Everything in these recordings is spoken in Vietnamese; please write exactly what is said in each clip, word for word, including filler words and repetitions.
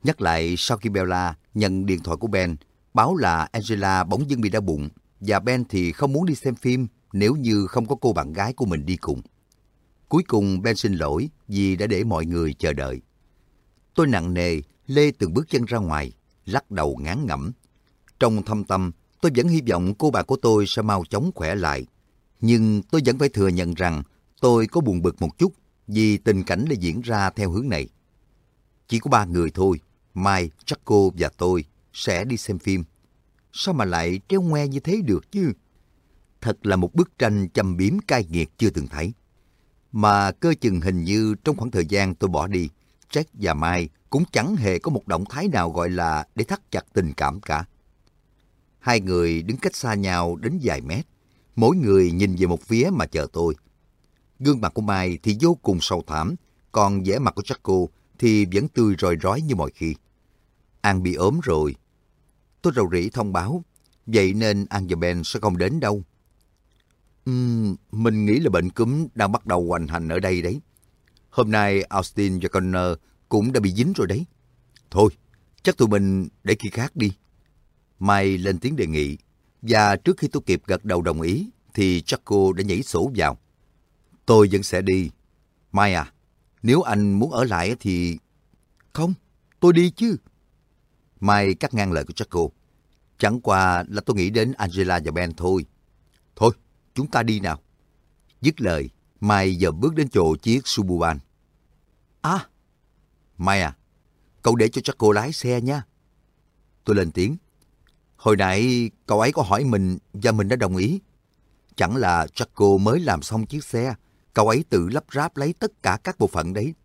Nhắc lại sau khi Bella nhận điện thoại của Ben, báo là Angela bỗng dưng bị đau bụng, và Ben thì không muốn đi xem phim nếu như không có cô bạn gái của mình đi cùng. Cuối cùng Ben xin lỗi vì đã để mọi người chờ đợi. Tôi nặng nề lê từng bước chân ra ngoài, lắc đầu ngán ngẩm. Trong thâm tâm, tôi vẫn hy vọng cô bạn của tôi sẽ mau chóng khỏe lại. Nhưng tôi vẫn phải thừa nhận rằng tôi có buồn bực một chút vì tình cảnh lại diễn ra theo hướng này. Chỉ có ba người thôi, Mai, Jaco và tôi sẽ đi xem phim. Sao mà lại treo ngoe như thế được chứ? Thật là một bức tranh châm biếm cay nghiệt chưa từng thấy. Mà cơ chừng hình như trong khoảng thời gian tôi bỏ đi, Jack và Mai cũng chẳng hề có một động thái nào gọi là để thắt chặt tình cảm cả. Hai người đứng cách xa nhau đến vài mét, mỗi người nhìn về một phía mà chờ tôi. Gương mặt của Mai thì vô cùng sầu thảm, còn vẻ mặt của Jaco thì vẫn tươi rói rói như mọi khi. An bị ốm rồi. Tôi rầu rĩ thông báo, vậy nên An và Ben sẽ không đến đâu. Uhm, mình nghĩ là bệnh cúm đang bắt đầu hoành hành ở đây đấy. Hôm nay Austin và Connor cũng đã bị dính rồi đấy. Thôi, chắc tụi mình để khi khác đi. Mai lên tiếng đề nghị, và trước khi tôi kịp gật đầu đồng ý, thì Jaco đã nhảy sổ vào. Tôi vẫn sẽ đi. Mai à, nếu anh muốn ở lại thì... Không, tôi đi chứ. Mai cắt ngang lời của Jaco. Chẳng qua là tôi nghĩ đến Angela và Ben thôi. Thôi, chúng ta đi nào. Dứt lời, Mai giờ bước đến chỗ chiếc Suburban. À, Mai à, cậu để cho Jaco lái xe nha. Tôi lên tiếng. Hồi nãy cậu ấy có hỏi mình và mình đã đồng ý. Chẳng là Jaco mới làm xong chiếc xe, cậu ấy tự lắp ráp lấy tất cả các bộ phận đấy.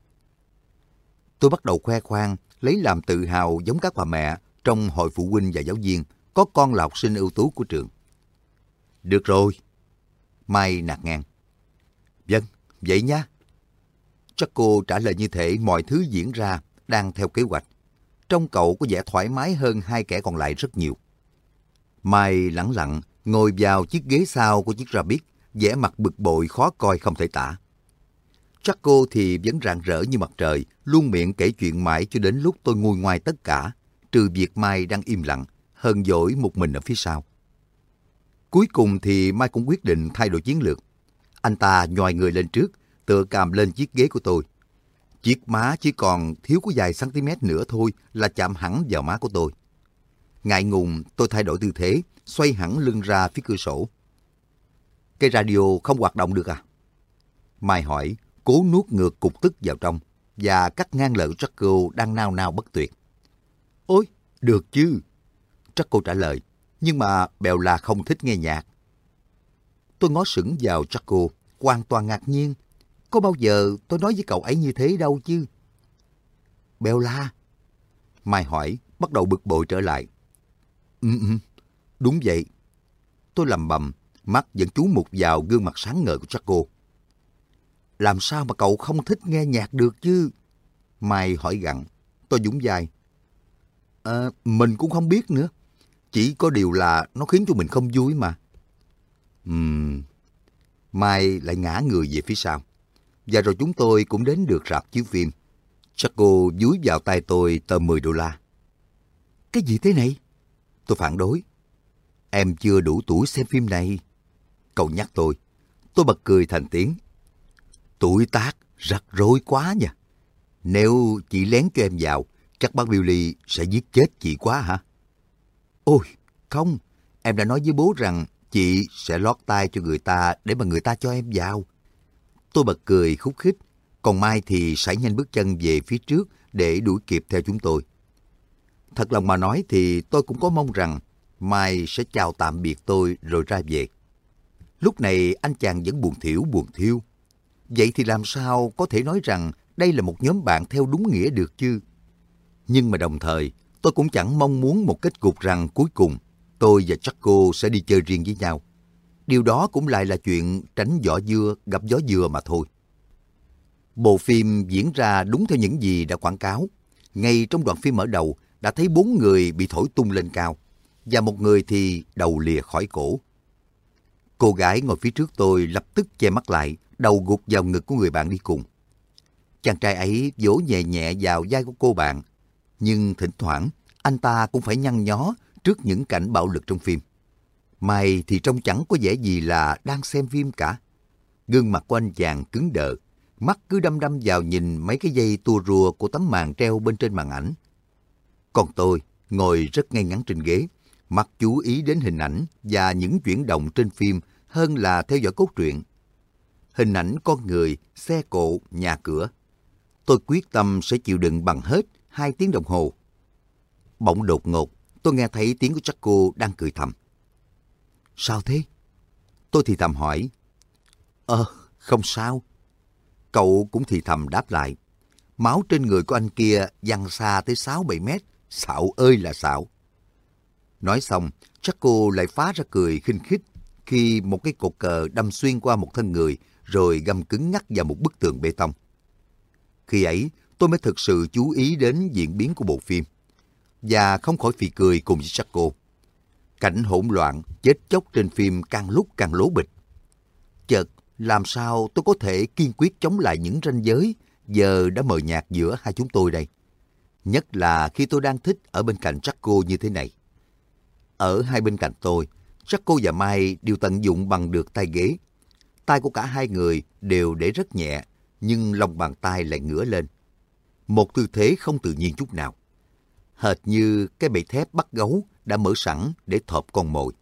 Tôi bắt đầu khoe khoang, lấy làm tự hào giống các bà mẹ trong hội phụ huynh và giáo viên, có con là học sinh ưu tú của trường. Được rồi. Mai nạt ngang. Vâng, vậy nha. Jaco trả lời như thể mọi thứ diễn ra đang theo kế hoạch. Trông cậu có vẻ thoải mái hơn hai kẻ còn lại rất nhiều. Mai lẳng lặng ngồi vào chiếc ghế sau của chiếc Rabbit, vẻ mặt bực bội khó coi không thể tả. Jaco thì vẫn rạng rỡ như mặt trời, luôn miệng kể chuyện mãi cho đến lúc tôi nguôi ngoai tất cả, trừ việc Mai đang im lặng, hờn dỗi một mình ở phía sau. Cuối cùng thì Mai cũng quyết định thay đổi chiến lược. Anh ta nhòi người lên trước, tựa cằm lên chiếc ghế của tôi. Chiếc má chỉ còn thiếu có vài cm nữa thôi là chạm hẳn vào má của tôi. Ngại ngùng, tôi thay đổi tư thế, xoay hẳn lưng ra phía cửa sổ. Cái radio không hoạt động được à? Mai hỏi, cố nuốt ngược cục tức vào trong, và cắt ngang lời Jaco đang nao nao bất tuyệt. Ôi, được chứ. Jaco trả lời, nhưng mà Bella không thích nghe nhạc. Tôi ngó sững vào Jaco, hoàn toàn ngạc nhiên. Có bao giờ tôi nói với cậu ấy như thế đâu chứ. Bella? Mai hỏi, bắt đầu bực bội trở lại. Ừ, ừ, đúng vậy. Tôi lầm bầm, mắt vẫn chú mục vào gương mặt sáng ngời của Jaco. Làm sao mà cậu không thích nghe nhạc được chứ? Mai hỏi gặng. Tôi nhún vai. À, mình cũng không biết nữa. Chỉ có điều là nó khiến cho mình không vui mà. Ừm... Mai lại ngã người về phía sau. Và rồi chúng tôi cũng đến được rạp chiếu phim. Jaco dúi vào tay tôi tờ mười đô la. Cái gì thế này? Tôi phản đối. Em chưa đủ tuổi xem phim này. Cậu nhắc tôi. Tôi bật cười thành tiếng. Tuổi tác rắc rối quá nha. Nếu chị lén cho em vào, chắc bác Billy sẽ giết chết chị quá hả? Ôi, không. Em đã nói với bố rằng chị sẽ lót tai cho người ta để mà người ta cho em vào. Tôi bật cười khúc khích, còn Mai thì sải nhanh bước chân về phía trước để đuổi kịp theo chúng tôi. Thật lòng mà nói thì tôi cũng có mong rằng Mai sẽ chào tạm biệt tôi rồi ra về. Lúc này anh chàng vẫn buồn thiểu buồn thiêu. Vậy thì làm sao có thể nói rằng đây là một nhóm bạn theo đúng nghĩa được chứ? Nhưng mà đồng thời, tôi cũng chẳng mong muốn một kết cục rằng cuối cùng tôi và Jaco sẽ đi chơi riêng với nhau. Điều đó cũng lại là chuyện tránh vỏ dưa gặp gió dừa mà thôi. Bộ phim diễn ra đúng theo những gì đã quảng cáo. Ngay trong đoạn phim mở đầu đã thấy bốn người bị thổi tung lên cao, và một người thì đầu lìa khỏi cổ. Cô gái ngồi phía trước tôi lập tức che mắt lại, đầu gục vào ngực của người bạn đi cùng. Chàng trai ấy vỗ nhẹ nhẹ vào vai của cô bạn. Nhưng thỉnh thoảng, anh ta cũng phải nhăn nhó trước những cảnh bạo lực trong phim. Mai thì trông chẳng có vẻ gì là đang xem phim cả. Gương mặt của anh chàng cứng đờ, mắt cứ đăm đăm vào nhìn mấy cái dây tua rùa của tấm màn treo bên trên màn ảnh. Còn tôi ngồi rất ngay ngắn trên ghế, mắt chú ý đến hình ảnh và những chuyển động trên phim hơn là theo dõi cốt truyện. Hình ảnh con người, xe cộ, nhà cửa. Tôi quyết tâm sẽ chịu đựng bằng hết hai tiếng đồng hồ. Bỗng đột ngột, tôi nghe thấy tiếng của Jaco đang cười thầm. Sao thế? Tôi thì thầm hỏi. Ờ, không sao. Cậu cũng thì thầm đáp lại. Máu trên người của anh kia văng xa tới sáu bảy mét, xạo ơi là xạo. Nói xong, Jaco lại phá ra cười khinh khích khi một cái cột cờ đâm xuyên qua một thân người rồi găm cứng ngắc vào một bức tường bê tông. Khi ấy, tôi mới thực sự chú ý đến diễn biến của bộ phim và không khỏi phì cười cùng với Jaco. Cảnh hỗn loạn, chết chóc trên phim càng lúc càng lố bịch. Chợt, làm sao tôi có thể kiên quyết chống lại những ranh giới giờ đã mờ nhạt giữa hai chúng tôi đây? Nhất là khi tôi đang thích ở bên cạnh Jaco như thế này. Ở hai bên cạnh tôi, Jaco và Mai đều tận dụng bằng được tay ghế. Tay của cả hai người đều để rất nhẹ, nhưng lòng bàn tay lại ngửa lên. Một tư thế không tự nhiên chút nào. Hệt như cái bệ thép bắt gấu đã mở sẵn để thọp con mồi.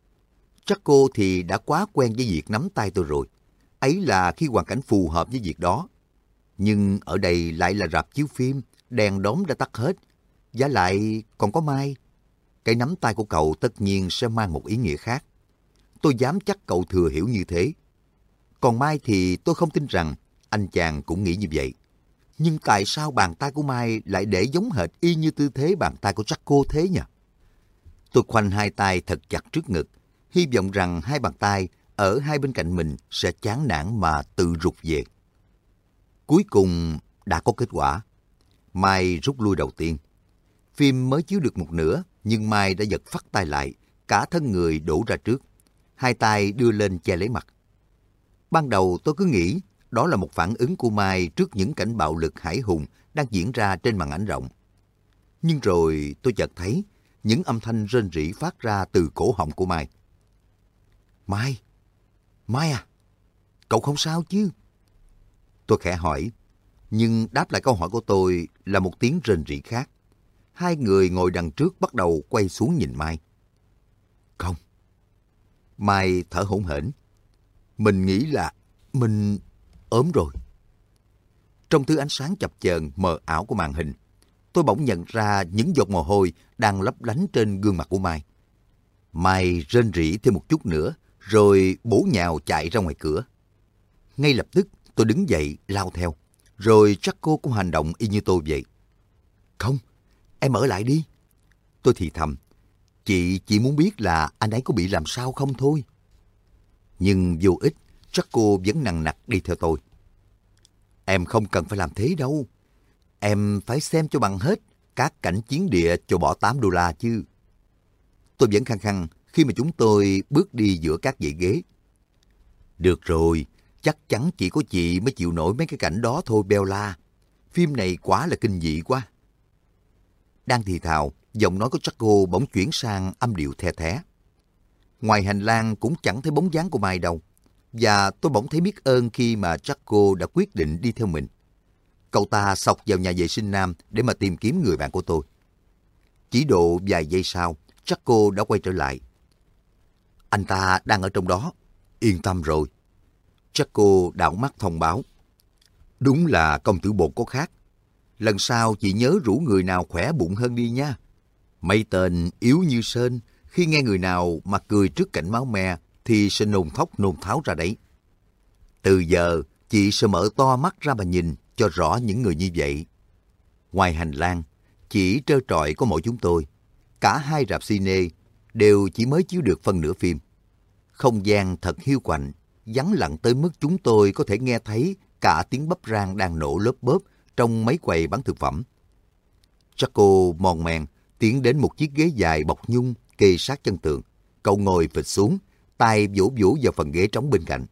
Jaco thì đã quá quen với việc nắm tay tôi rồi. Ấy là khi hoàn cảnh phù hợp với việc đó. Nhưng ở đây lại là rạp chiếu phim, đèn đóm đã tắt hết. Vả lại còn có Mai. Cái nắm tay của cậu tất nhiên sẽ mang một ý nghĩa khác. Tôi dám chắc cậu thừa hiểu như thế. Còn Mai thì tôi không tin rằng anh chàng cũng nghĩ như vậy. Nhưng tại sao bàn tay của Mai lại để giống hệt y như tư thế bàn tay của Jaco thế nhỉ? Tôi khoanh hai tay thật chặt trước ngực, hy vọng rằng hai bàn tay ở hai bên cạnh mình sẽ chán nản mà tự rụt về. Cuối cùng đã có kết quả. Mai rút lui đầu tiên. Phim mới chiếu được một nửa, nhưng Mai đã giật phắt tay lại, cả thân người đổ ra trước. Hai tay đưa lên che lấy mặt. Ban đầu tôi cứ nghĩ đó là một phản ứng của Mai trước những cảnh bạo lực hãi hùng đang diễn ra trên màn ảnh rộng. Nhưng rồi tôi chợt thấy những âm thanh rên rỉ phát ra từ cổ họng của Mai. Mai! Mai à! Cậu không sao chứ? Tôi khẽ hỏi, nhưng đáp lại câu hỏi của tôi là một tiếng rên rỉ khác. Hai người ngồi đằng trước bắt đầu quay xuống nhìn Mai. Không. Mai thở hổn hển. Mình nghĩ là mình ốm rồi. Trong thứ ánh sáng chập chờn mờ ảo của màn hình, tôi bỗng nhận ra những giọt mồ hôi đang lấp lánh trên gương mặt của Mai. Mai rên rỉ thêm một chút nữa, rồi bổ nhào chạy ra ngoài cửa. Ngay lập tức tôi đứng dậy lao theo, rồi Jaco cũng hành động y như tôi vậy. Không, em ở lại đi. Tôi thì thầm, chị chỉ muốn biết là anh ấy có bị làm sao không thôi. Nhưng vô ích, Jaco vẫn nằng nặc đi theo tôi. Em không cần phải làm thế đâu. Em phải xem cho bằng hết các cảnh chiến địa cho bỏ tám đô la chứ. Tôi vẫn khăng khăng khi mà chúng tôi bước đi giữa các dãy ghế. Được rồi, chắc chắn chỉ có chị mới chịu nổi mấy cái cảnh đó thôi Bella. Phim này quá là kinh dị quá. Đang thì thào, giọng nói của Jaco bỗng chuyển sang âm điệu the thé. Ngoài hành lang cũng chẳng thấy bóng dáng của Mai đâu. Và tôi bỗng thấy biết ơn khi mà Jaco đã quyết định đi theo mình. Cậu ta xộc vào nhà vệ sinh nam để mà tìm kiếm người bạn của tôi. Chỉ độ vài giây sau, Jaco đã quay trở lại. Anh ta đang ở trong đó. Yên tâm rồi. Jaco đảo mắt thông báo. Đúng là công tử bột có khác. Lần sau chị nhớ rủ người nào khỏe bụng hơn đi nha. Mấy tên yếu như sên, khi nghe người nào mà cười trước cảnh máu me thì sẽ nôn thốc nôn tháo ra đấy. Từ giờ, chị sẽ mở to mắt ra mà nhìn cho rõ những người như vậy. Ngoài hành lang, chỉ trơ trọi có mỗi chúng tôi. Cả hai rạp cine đều chỉ mới chiếu được phân nửa phim. Không gian thật hiu quạnh, vắng lặng tới mức chúng tôi có thể nghe thấy cả tiếng bắp rang đang nổ lốp bốp trong mấy quầy bán thực phẩm. Jaco mòn mèn tiến đến một chiếc ghế dài bọc nhung kề sát chân tường. Cậu ngồi phịch xuống, tay vỗ vỗ vào phần ghế trống bên cạnh.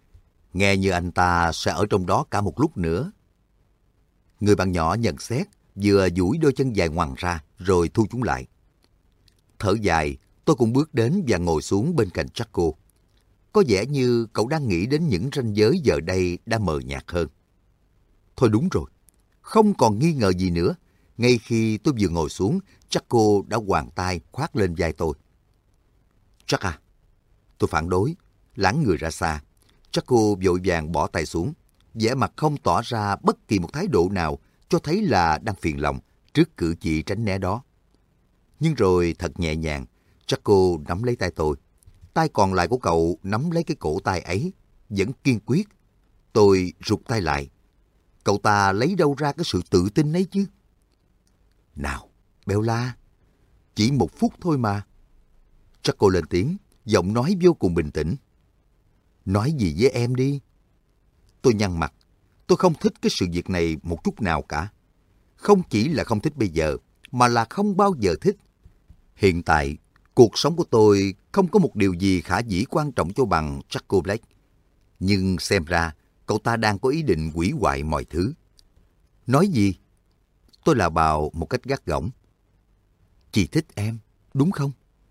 Nghe như anh ta sẽ ở trong đó cả một lúc nữa. Người bạn nhỏ nhận xét, vừa duỗi đôi chân dài ngoằng ra rồi thu chúng lại. Thở dài, tôi cũng bước đến và ngồi xuống bên cạnh Jaco. Có vẻ như cậu đang nghĩ đến những ranh giới giờ đây đã mờ nhạt hơn. Thôi đúng rồi, không còn nghi ngờ gì nữa. Ngay khi tôi vừa ngồi xuống, Jaco đã choàng tay khoác lên vai tôi. Jack à? Tôi phản đối, lảng người ra xa. Jaco vội vàng bỏ tay xuống, vẻ mặt không tỏ ra bất kỳ một thái độ nào cho thấy là đang phiền lòng trước cử chỉ tránh né đó. Nhưng rồi thật nhẹ nhàng, Jaco nắm lấy tay tôi. Tay còn lại của cậu nắm lấy cái cổ tay ấy, vẫn kiên quyết. Tôi rụt tay lại. Cậu ta lấy đâu ra cái sự tự tin ấy chứ? Nào, Bella, chỉ một phút thôi mà. Jaco lên tiếng, giọng nói vô cùng bình tĩnh. Nói gì với em đi. Tôi nhăn mặt. Tôi không thích cái sự việc này một chút nào cả. Không chỉ là không thích bây giờ, mà là không bao giờ thích. Hiện tại, cuộc sống của tôi không có một điều gì khả dĩ quan trọng cho bằng Jaco Black. Nhưng xem ra, cậu ta đang có ý định hủy hoại mọi thứ. Nói gì? Tôi là bào một cách gắt gỏng. Chị thích em, đúng không?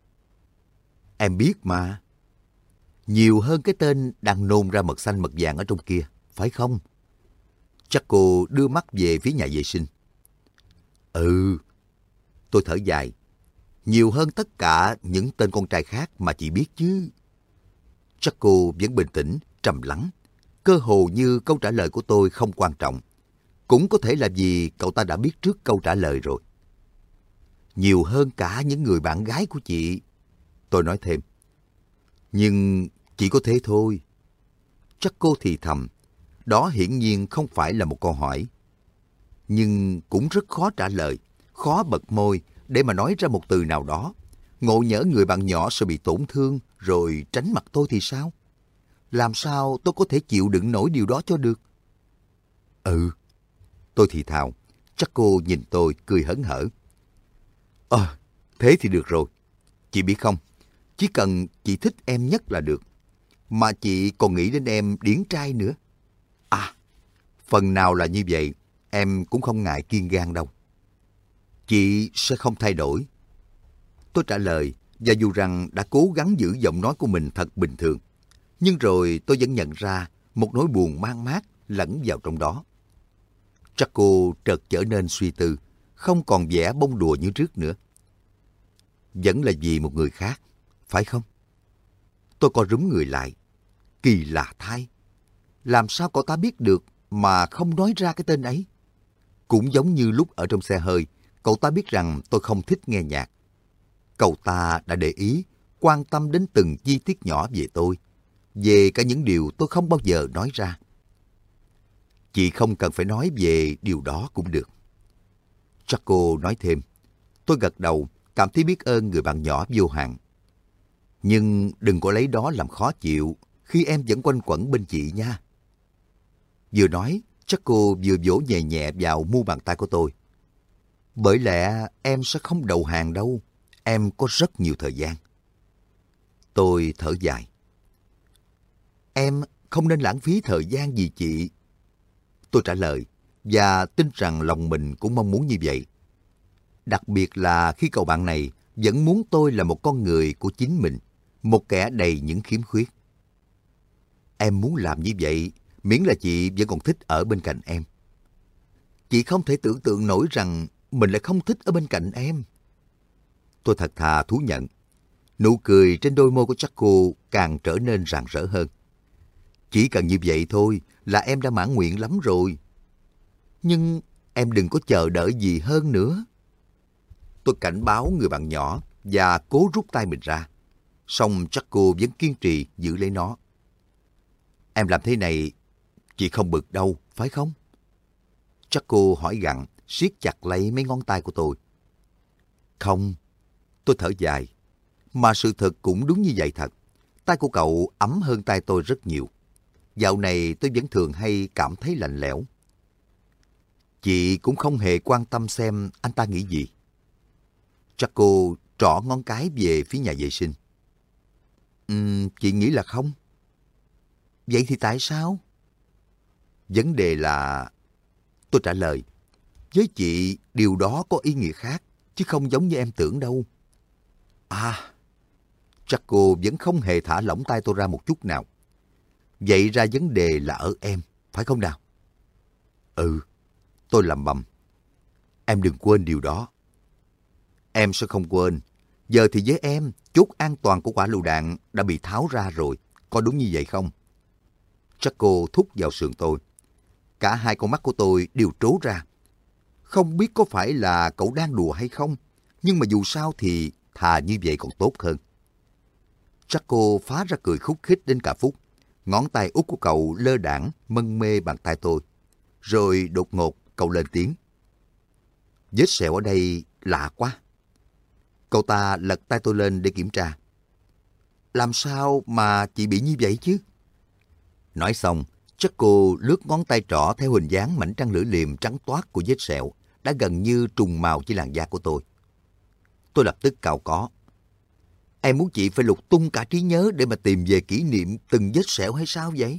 Em biết mà. Nhiều hơn cái tên đang nôn ra mật xanh mật vàng ở trong kia, phải không? Jaco đưa mắt về phía nhà vệ sinh. Ừ. Tôi thở dài. Nhiều hơn tất cả những tên con trai khác mà chị biết chứ. Jaco vẫn bình tĩnh, trầm lắng. Cơ hồ như câu trả lời của tôi không quan trọng. Cũng có thể là vì cậu ta đã biết trước câu trả lời rồi. Nhiều hơn cả những người bạn gái của chị. Tôi nói thêm. Nhưng chỉ có thế thôi. Jaco thì thầm. Đó hiển nhiên không phải là một câu hỏi. Nhưng cũng rất khó trả lời, khó bật môi để mà nói ra một từ nào đó. Ngộ nhỡ người bạn nhỏ sẽ bị tổn thương rồi tránh mặt tôi thì sao? Làm sao tôi có thể chịu đựng nổi điều đó cho được? Ừ, tôi thì thào. Jaco nhìn tôi cười hớn hở. Ờ, thế thì được rồi. Chị biết không, chỉ cần chị thích em nhất là được. Mà chị còn nghĩ đến em điển trai nữa. À, phần nào là như vậy, em cũng không ngại kiên gan đâu. Chị sẽ không thay đổi. Tôi trả lời, và dù rằng đã cố gắng giữ giọng nói của mình thật bình thường, nhưng rồi tôi vẫn nhận ra một nỗi buồn man mác lẫn vào trong đó. Jaco chợt trở nên suy tư, không còn vẻ bông đùa như trước nữa. Vẫn là vì một người khác, phải không? Tôi co rúm người lại. Kỳ lạ thay. Làm sao cậu ta biết được mà không nói ra cái tên ấy? Cũng giống như lúc ở trong xe hơi, cậu ta biết rằng tôi không thích nghe nhạc. Cậu ta đã để ý, quan tâm đến từng chi tiết nhỏ về tôi, về cả những điều tôi không bao giờ nói ra. Chị không cần phải nói về điều đó cũng được. Jaco nói thêm. Tôi gật đầu, cảm thấy biết ơn người bạn nhỏ vô hạn. Nhưng đừng có lấy đó làm khó chịu khi em vẫn quanh quẩn bên chị nha. Vừa nói, Jaco vừa vỗ nhẹ nhẹ vào mu bàn tay của tôi. Bởi lẽ em sẽ không đầu hàng đâu. Em có rất nhiều thời gian. Tôi thở dài. Em không nên lãng phí thời gian vì chị. Tôi trả lời, và tin rằng lòng mình cũng mong muốn như vậy. Đặc biệt là khi cậu bạn này vẫn muốn tôi là một con người của chính mình, một kẻ đầy những khiếm khuyết. Em muốn làm như vậy, miễn là chị vẫn còn thích ở bên cạnh em. Chị không thể tưởng tượng nổi rằng mình lại không thích ở bên cạnh em. Tôi thật thà thú nhận. Nụ cười trên đôi môi của Jaco càng trở nên rạng rỡ hơn. Chỉ cần như vậy thôi là em đã mãn nguyện lắm rồi. Nhưng em đừng có chờ đợi gì hơn nữa. Tôi cảnh báo người bạn nhỏ và cố rút tay mình ra. Song Jaco vẫn kiên trì giữ lấy nó. Em làm thế này, chị không bực đâu, phải không? Jaco hỏi gặng, siết chặt lấy mấy ngón tay của tôi. Không, tôi thở dài. Mà sự thật cũng đúng như vậy thật. Tay của cậu ấm hơn tay tôi rất nhiều. Dạo này tôi vẫn thường hay cảm thấy lạnh lẽo. Chị cũng không hề quan tâm xem anh ta nghĩ gì. Jaco trỏ ngón cái về phía nhà vệ sinh. Uhm, chị nghĩ là không. Vậy thì tại sao? Vấn đề là... Tôi trả lời. Với chị, điều đó có ý nghĩa khác, chứ không giống như em tưởng đâu. À, Jaco vẫn không hề thả lỏng tay tôi ra một chút nào. Vậy ra vấn đề là ở em, phải không nào? Ừ, tôi lẩm bẩm. Em đừng quên điều đó. Em sẽ không quên. Giờ thì với em, chốt an toàn của quả lựu đạn đã bị tháo ra rồi. Có đúng như vậy không? Jaco thúc vào sườn tôi. Cả hai con mắt của tôi đều trố ra. Không biết có phải là cậu đang đùa hay không, nhưng mà dù sao thì thà như vậy còn tốt hơn. Jaco phá ra cười khúc khích đến cả phút. Ngón tay út của cậu lơ đãng mân mê bàn tay tôi. Rồi đột ngột cậu lên tiếng. Vết sẹo ở đây lạ quá. Cậu ta lật tay tôi lên để kiểm tra. Làm sao mà chị bị như vậy chứ? Nói xong, Jaco lướt ngón tay trỏ theo hình dáng mảnh trăng lưỡi liềm trắng toát của vết sẹo, đã gần như trùng màu với làn da của tôi. Tôi lập tức cau có. Em muốn chị phải lục tung cả trí nhớ để mà tìm về kỷ niệm từng vết sẹo hay sao vậy?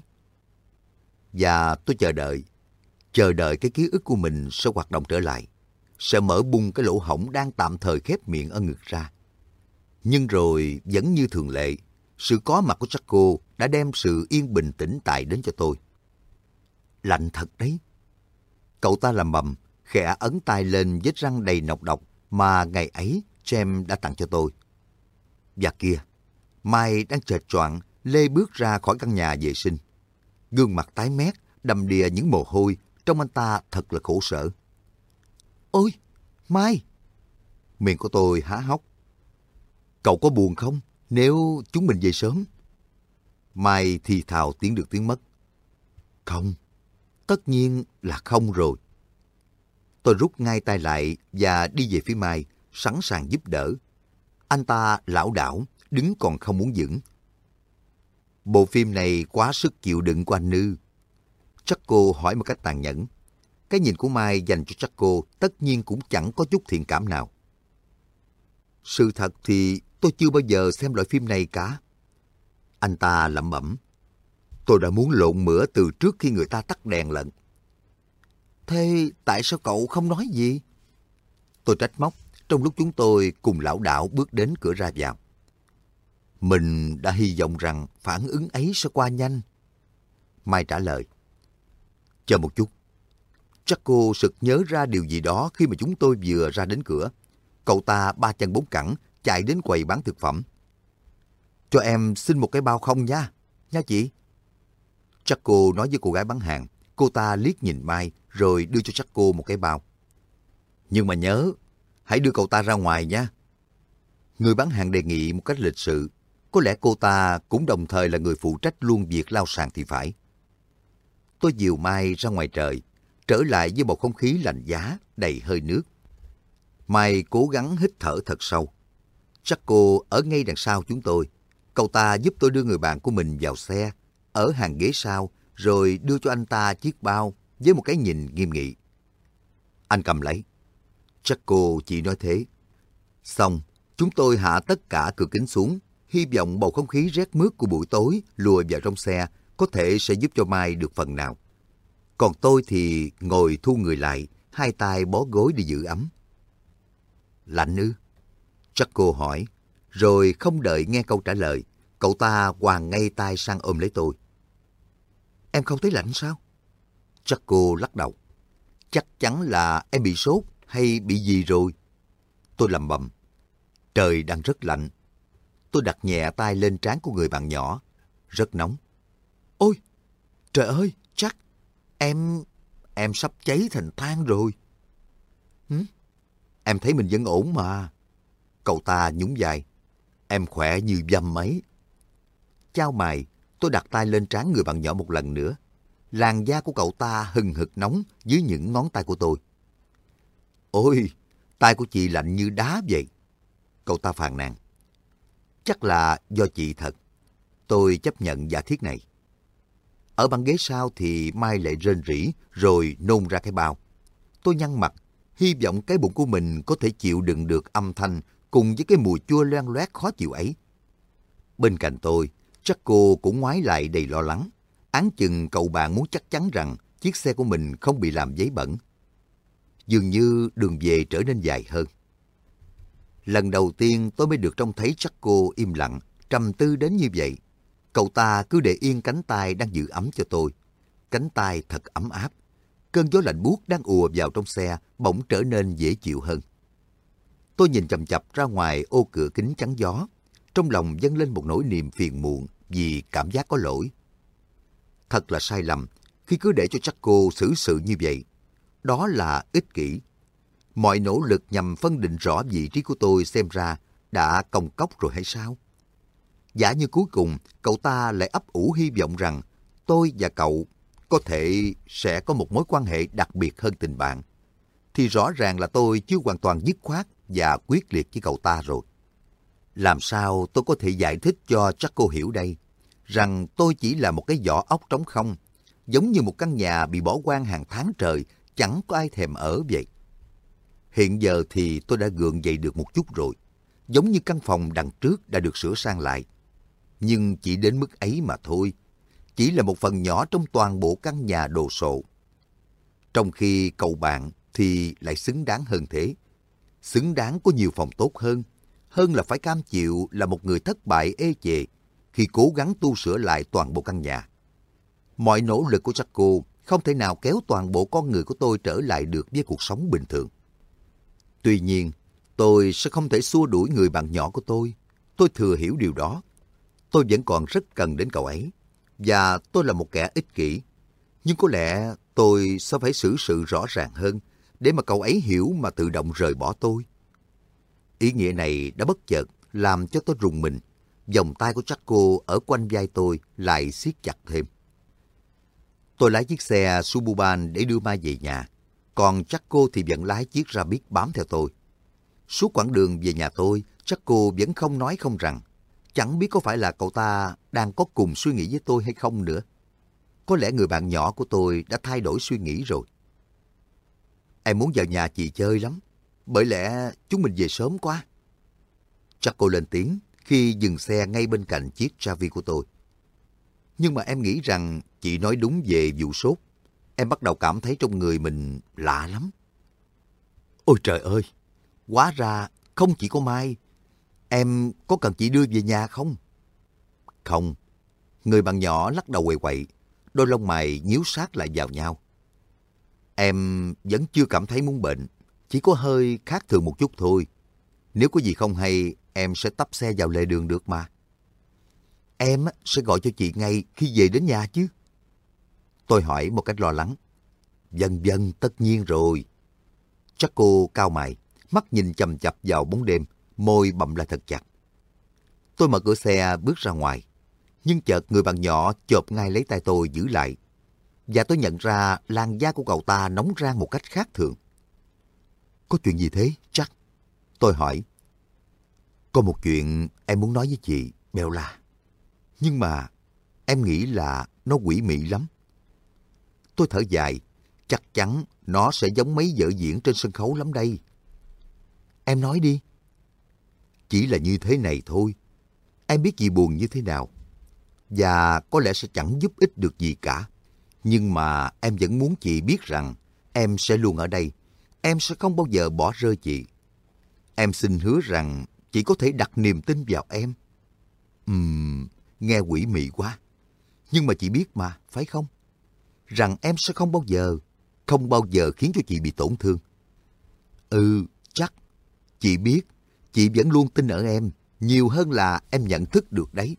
Và tôi chờ đợi, chờ đợi cái ký ức của mình sẽ hoạt động trở lại, sẽ mở bung cái lỗ hổng đang tạm thời khép miệng ở ngực ra. Nhưng rồi, vẫn như thường lệ, sự có mặt của Jaco đã đem sự yên bình tĩnh tại đến cho tôi. Lạnh thật đấy. Cậu ta lầm bầm, khẽ ấn tay lên vết răng đầy nọc độc mà ngày ấy James đã tặng cho tôi. Và kia, Mai đang chệch choạng lê bước ra khỏi căn nhà vệ sinh. Gương mặt tái mét, đầm đìa những mồ hôi, trông anh ta thật là khổ sở. Ôi, Mai! Miệng của tôi há hốc. Cậu có buồn không nếu chúng mình về sớm? Mai thì thào tiếng được tiếng mất. Không, tất nhiên là không rồi. Tôi rút ngay tay lại và đi về phía Mai, sẵn sàng giúp đỡ. Anh ta lảo đảo, đứng còn không muốn vững. Bộ phim này quá sức chịu đựng của anh Nư. Jaco hỏi một cách tàn nhẫn. Cái nhìn của Mai dành cho Jaco tất nhiên cũng chẳng có chút thiện cảm nào. Sự thật thì tôi chưa bao giờ xem loại phim này cả. Anh ta lẩm bẩm. Tôi đã muốn lộn mửa từ trước khi người ta tắt đèn lận. Thế tại sao cậu không nói gì? Tôi trách móc trong lúc chúng tôi cùng lảo đảo bước đến cửa ra vào. Mình đã hy vọng rằng phản ứng ấy sẽ qua nhanh. Mai trả lời. Chờ một chút. Jaco sực nhớ ra điều gì đó khi mà chúng tôi vừa ra đến cửa. Cậu ta ba chân bốn cẳng chạy đến quầy bán thực phẩm. Cho em xin một cái bao không nha, nha chị. Jaco nói với cô gái bán hàng. Cô ta liếc nhìn Mai rồi đưa cho Jaco một cái bao. Nhưng mà nhớ, hãy đưa cậu ta ra ngoài nha. Người bán hàng đề nghị một cách lịch sự. Có lẽ cô ta cũng đồng thời là người phụ trách luôn việc lau sàn thì phải. Tôi dìu Mai ra ngoài trời, trở lại với bầu không khí lạnh giá, đầy hơi nước. Mai cố gắng hít thở thật sâu. Jaco ở ngay đằng sau chúng tôi. Cậu ta giúp tôi đưa người bạn của mình vào xe, ở hàng ghế sau, rồi đưa cho anh ta chiếc bao với một cái nhìn nghiêm nghị. Anh cầm lấy. Jaco chỉ nói thế. Xong, chúng tôi hạ tất cả cửa kính xuống, hy vọng bầu không khí rét mướt của buổi tối lùa vào trong xe có thể sẽ giúp cho Mai được phần nào. Còn tôi thì ngồi thu người lại, hai tay bó gối để giữ ấm. Lạnh ư? Jaco hỏi, rồi không đợi nghe câu trả lời, cậu ta quàng ngay tay sang ôm lấy tôi. Em không thấy lạnh sao? Jaco lắc đầu. Chắc chắn là em bị sốt hay bị gì rồi. Tôi lẩm bẩm. Trời đang rất lạnh. Tôi đặt nhẹ tay lên trán của người bạn nhỏ. Rất nóng. Ôi, trời ơi, chắc em... em sắp cháy thành than rồi. Hử? Em thấy mình vẫn ổn mà. Cậu ta nhún vai. Em khỏe như dăm ấy. Chau mày, tôi đặt tay lên trán người bạn nhỏ một lần nữa. Làn da của cậu ta hừng hực nóng dưới những ngón tay của tôi. Ôi, tay của chị lạnh như đá vậy. Cậu ta phàn nàn. Chắc là do chị thật. Tôi chấp nhận giả thiết này. Ở băng ghế sau thì Mai lại rên rỉ rồi nôn ra cái bao. Tôi nhăn mặt, hy vọng cái bụng của mình có thể chịu đựng được âm thanh cùng với cái mùi chua loang loét khó chịu ấy. Bên cạnh tôi, Jaco cũng ngoái lại đầy lo lắng. Áng chừng cậu bạn muốn chắc chắn rằng chiếc xe của mình không bị làm giấy bẩn. dường như đường về trở nên dài hơn. Lần đầu tiên tôi mới được trông thấy Jaco im lặng, trầm tư đến như vậy. Cậu ta cứ để yên cánh tay đang giữ ấm cho tôi. Cánh tay thật ấm áp. Cơn gió lạnh buốt đang ùa vào trong xe bỗng trở nên dễ chịu hơn. Tôi nhìn chằm chằm ra ngoài ô cửa kính chắn gió. Trong lòng dâng lên một nỗi niềm phiền muộn vì cảm giác có lỗi. Thật là sai lầm khi cứ để cho Jaco xử sự như vậy. Đó là ích kỷ. Mọi nỗ lực nhằm phân định rõ vị trí của tôi xem ra đã công cốc rồi hay sao? Giả như cuối cùng cậu ta lại ấp ủ hy vọng rằng tôi và cậu có thể sẽ có một mối quan hệ đặc biệt hơn tình bạn, thì rõ ràng là tôi chưa hoàn toàn dứt khoát và quyết liệt với cậu ta rồi. Làm sao tôi có thể giải thích cho Jaco hiểu đây, rằng tôi chỉ là một cái vỏ ốc trống không, giống như một căn nhà bị bỏ hoang hàng tháng trời, chẳng có ai thèm ở vậy. Hiện giờ thì tôi đã gượng dậy được một chút rồi, giống như căn phòng đằng trước đã được sửa sang lại. Nhưng chỉ đến mức ấy mà thôi, chỉ là một phần nhỏ trong toàn bộ căn nhà đồ sộ. Trong khi cậu bạn thì lại xứng đáng hơn thế. Xứng đáng có nhiều phòng tốt hơn, hơn là phải cam chịu là một người thất bại ê chề khi cố gắng tu sửa lại toàn bộ căn nhà. Mọi nỗ lực của Jaco không thể nào kéo toàn bộ con người của tôi trở lại được với cuộc sống bình thường. Tuy nhiên, tôi sẽ không thể xua đuổi người bạn nhỏ của tôi. Tôi thừa hiểu điều đó. Tôi vẫn còn rất cần đến cậu ấy. Và tôi là một kẻ ích kỷ. Nhưng có lẽ tôi sẽ phải xử sự rõ ràng hơn để mà cậu ấy hiểu mà tự động rời bỏ tôi. Ý nghĩa này đã bất chợt làm cho tôi rùng mình. Vòng tay của Jaco ở quanh vai tôi lại siết chặt thêm. Tôi lái chiếc xe Suburban để đưa Mai về nhà. Còn Jaco thì vẫn lái chiếc Rabbit bám theo tôi. Suốt quãng đường về nhà tôi, Jaco vẫn không nói không rằng. Chẳng biết có phải là cậu ta đang có cùng suy nghĩ với tôi hay không nữa. Có lẽ người bạn nhỏ của tôi đã thay đổi suy nghĩ rồi. Em muốn vào nhà chị chơi lắm. Bởi lẽ chúng mình về sớm quá. Jaco lên tiếng khi dừng xe ngay bên cạnh chiếc Travi của tôi. Nhưng mà em nghĩ rằng chị nói đúng về vụ sốt. Em bắt đầu cảm thấy trong người mình lạ lắm. Ôi trời ơi! Hóa ra không chỉ có Mai. Em có cần chị đưa về nhà không? Không. Người bạn nhỏ lắc đầu quậy quậy. Đôi lông mày nhíu sát lại vào nhau. Em vẫn chưa cảm thấy muốn bệnh. Chỉ có hơi khác thường một chút thôi. Nếu có gì không hay, em sẽ tấp xe vào lề đường được mà. Em sẽ gọi cho chị ngay khi về đến nhà chứ. Tôi hỏi một cách lo lắng. Vâng vâng, tất nhiên rồi. Jaco cau mày, mắt nhìn chằm chằm vào bóng đêm, môi bậm lại thật chặt. Tôi mở cửa xe bước ra ngoài, nhưng chợt người bạn nhỏ chộp ngay lấy tay tôi giữ lại. Và tôi nhận ra làn da của cậu ta nóng rang một cách khác thường. Có chuyện gì thế, Jack? Tôi hỏi. Có một chuyện em muốn nói với chị, Bella. Nhưng mà em nghĩ là nó quỷ mị lắm. Tôi thở dài, chắc chắn nó sẽ giống mấy vở diễn trên sân khấu lắm đây. Em nói đi. Chỉ là như thế này thôi. Em biết chị buồn như thế nào. Và có lẽ sẽ chẳng giúp ích được gì cả. Nhưng mà em vẫn muốn chị biết rằng em sẽ luôn ở đây. Em sẽ không bao giờ bỏ rơi chị. Em xin hứa rằng chị có thể đặt niềm tin vào em. Ừm, nghe quỷ mị quá. Nhưng mà chị biết mà, phải không? Rằng em sẽ không bao giờ, không bao giờ khiến cho chị bị tổn thương. Ừ, chắc. Chị biết, chị vẫn luôn tin ở em, nhiều hơn là em nhận thức được đấy.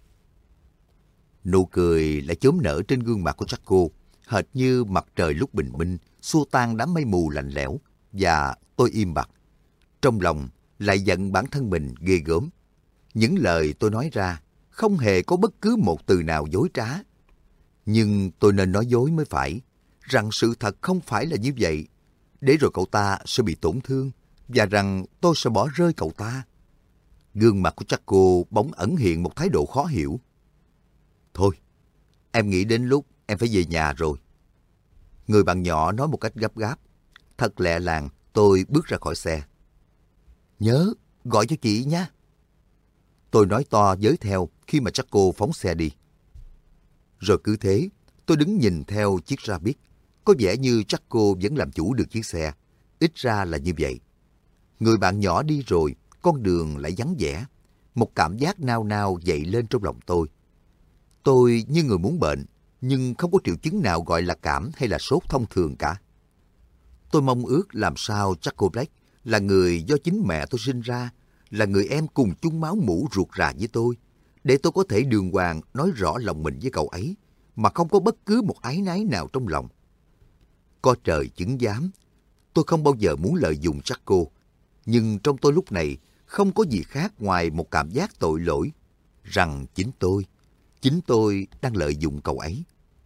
Nụ cười lại chớm nở trên gương mặt của Jaco, hệt như mặt trời lúc bình minh, xua tan đám mây mù lạnh lẽo, và tôi im bặt. Trong lòng lại giận bản thân mình ghê gớm. Những lời tôi nói ra không hề có bất cứ một từ nào dối trá. Nhưng tôi nên nói dối mới phải, rằng sự thật không phải là như vậy, để rồi cậu ta sẽ bị tổn thương, và rằng tôi sẽ bỏ rơi cậu ta. Gương mặt của Jaco bỗng ẩn hiện một thái độ khó hiểu. Thôi, em nghĩ đến lúc em phải về nhà rồi. Người bạn nhỏ nói một cách gấp gáp. Thật lẹ làng, tôi bước ra khỏi xe. Nhớ, gọi cho chị nha. Tôi nói to với theo khi mà Jaco phóng xe đi. Rồi cứ thế, tôi đứng nhìn theo chiếc Rabbit. Có vẻ như Jaco vẫn làm chủ được chiếc xe. ít ra là như vậy. Người bạn nhỏ đi rồi, con đường lại vắng vẻ. Một cảm giác nao nao dậy lên trong lòng tôi. Tôi như người muốn bệnh, nhưng không có triệu chứng nào gọi là cảm hay là sốt thông thường cả. Tôi mong ước làm sao Jaco Black là người do chính mẹ tôi sinh ra, là người em cùng chung máu mủ ruột rà với tôi, để tôi có thể đường hoàng nói rõ lòng mình với cậu ấy, mà không có bất cứ một áy náy nào trong lòng. Có trời chứng giám, tôi không bao giờ muốn lợi dụng Jaco, nhưng trong tôi lúc này không có gì khác ngoài một cảm giác tội lỗi, rằng chính tôi, chính tôi đang lợi dụng cậu ấy.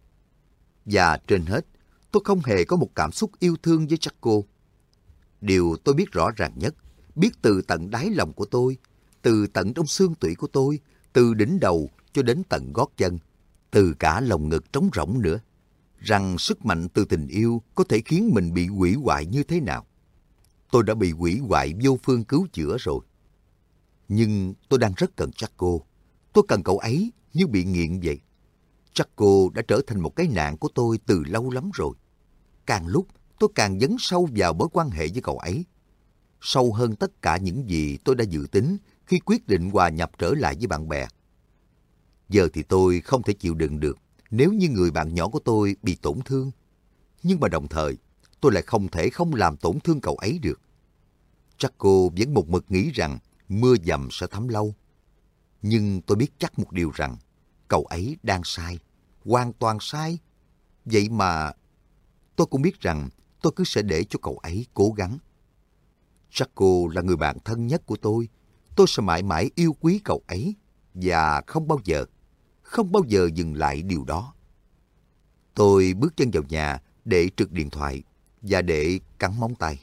Và trên hết, tôi không hề có một cảm xúc yêu thương với Jaco. Điều tôi biết rõ ràng nhất, biết từ tận đáy lòng của tôi, từ tận trong xương tủy của tôi, từ đỉnh đầu cho đến tận gót chân, từ cả lồng ngực trống rỗng nữa, rằng sức mạnh từ tình yêu có thể khiến mình bị hủy hoại như thế nào. Tôi đã bị hủy hoại vô phương cứu chữa rồi. Nhưng tôi đang rất cần Jaco. Tôi cần cậu ấy như bị nghiện vậy. Jaco đã trở thành một cái nạn của tôi từ lâu lắm rồi. Càng lúc tôi càng dấn sâu vào mối quan hệ với cậu ấy. Sâu hơn tất cả những gì tôi đã dự tính khi quyết định hòa nhập trở lại với bạn bè. Giờ thì tôi không thể chịu đựng được nếu như người bạn nhỏ của tôi bị tổn thương. Nhưng mà đồng thời, tôi lại không thể không làm tổn thương cậu ấy được. Jaco vẫn một mực nghĩ rằng mưa dầm sẽ thấm lâu. Nhưng tôi biết chắc một điều rằng cậu ấy đang sai, hoàn toàn sai. Vậy mà tôi cũng biết rằng tôi cứ sẽ để cho cậu ấy cố gắng. Jaco là người bạn thân nhất của tôi. Tôi sẽ mãi mãi yêu quý cậu ấy và không bao giờ, không bao giờ dừng lại điều đó. Tôi bước chân vào nhà để trực điện thoại và để cắn móng tay.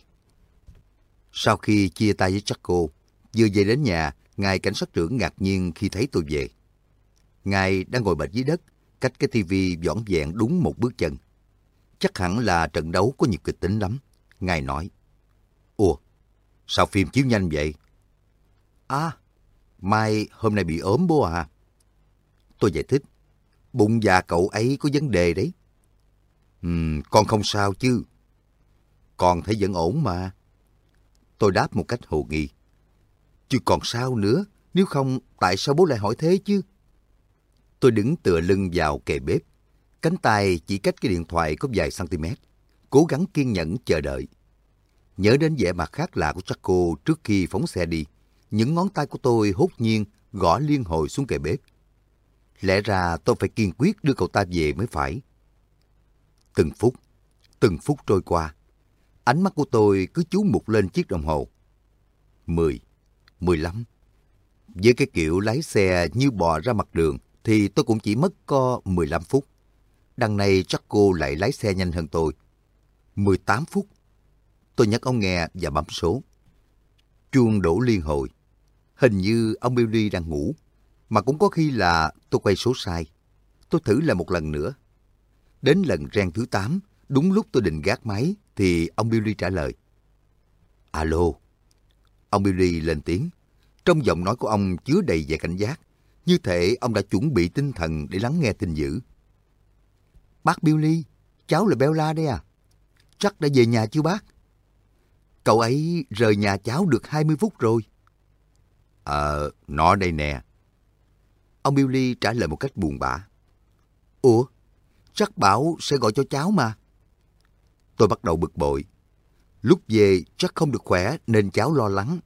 Sau khi chia tay với Jaco, vừa về đến nhà, ngài cảnh sát trưởng ngạc nhiên khi thấy tôi về. Ngài đang ngồi bệt dưới đất, cách cái tivi vỏn vẹn đúng một bước chân. Chắc hẳn là trận đấu có nhiều kịch tính lắm. Ngài nói, ủa, sao phim chiếu nhanh vậy? À, Mai hôm nay bị ốm bố à? Tôi giải thích, bụng già cậu ấy có vấn đề đấy. Ừm, con không sao chứ. Con thấy vẫn ổn mà. Tôi đáp một cách hồ nghi. Chứ còn sao nữa, nếu không tại sao bố lại hỏi thế chứ? Tôi đứng tựa lưng vào kề bếp, cánh tay chỉ cách cái điện thoại có vài cm, cố gắng kiên nhẫn chờ đợi. Nhớ đến vẻ mặt khác lạ của Jaco trước khi phóng xe đi, những ngón tay của tôi hốt nhiên gõ liên hồi xuống kề bếp. Lẽ ra tôi phải kiên quyết đưa cậu ta về mới phải. Từng phút, từng phút trôi qua, ánh mắt của tôi cứ chú mục lên chiếc đồng hồ. Mười, mười lăm. Với cái kiểu lái xe như bò ra mặt đường thì tôi cũng chỉ mất có mười lăm phút. Đằng này Jaco lại lái xe nhanh hơn tôi. mười tám phút. Tôi nhấc ống nghe và bấm số. Chuông đổ liên hồi. Hình như ông Billy đang ngủ. Mà cũng có khi là tôi quay số sai. Tôi thử lại một lần nữa. Đến lần reng thứ tám, đúng lúc tôi định gác máy, thì ông Billy trả lời. Alo. Ông Billy lên tiếng. Trong giọng nói của ông chứa đầy vẻ cảnh giác, như thể ông đã chuẩn bị tinh thần để lắng nghe tin dữ. Bác Billy, cháu là Bella đây à? Chắc đã về nhà chưa bác? Cậu ấy rời nhà cháu được hai mươi phút rồi. Ờ, nó đây nè. Ông Billy trả lời một cách buồn bã. Ủa, chắc bảo sẽ gọi cho cháu mà. Tôi bắt đầu bực bội. Lúc về chắc không được khỏe nên cháu lo lắng.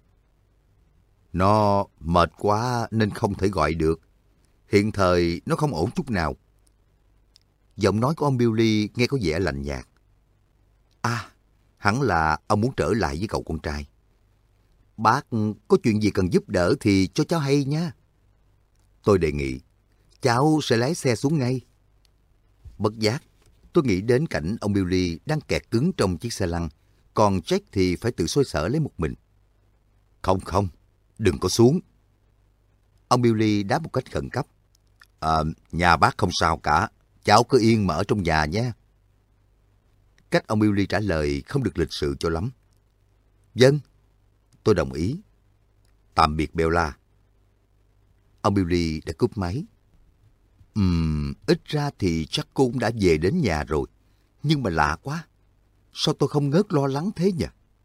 Nó mệt quá nên không thể gọi được. Hiện thời nó không ổn chút nào. Giọng nói của ông Billy nghe có vẻ lạnh nhạt. À, hẳn là ông muốn trở lại với cậu con trai. Bác có chuyện gì cần giúp đỡ thì cho cháu hay nha. Tôi đề nghị, cháu sẽ lái xe xuống ngay. Bất giác, tôi nghĩ đến cảnh ông Billy đang kẹt cứng trong chiếc xe lăn, còn Jack thì phải tự xoay sở lấy một mình. Không không, đừng có xuống. Ông Billy đáp một cách khẩn cấp. À, nhà bác không sao cả, cháu cứ yên mà ở trong nhà nhé. Cách ông Billy trả lời không được lịch sự cho lắm. Vâng, tôi đồng ý. Tạm biệt Bella. Ông Billy đã cúp máy. Ừm, ít ra thì chắc cô cũng đã về đến nhà rồi. Nhưng mà lạ quá. Sao tôi không ngớt lo lắng thế nhỉ?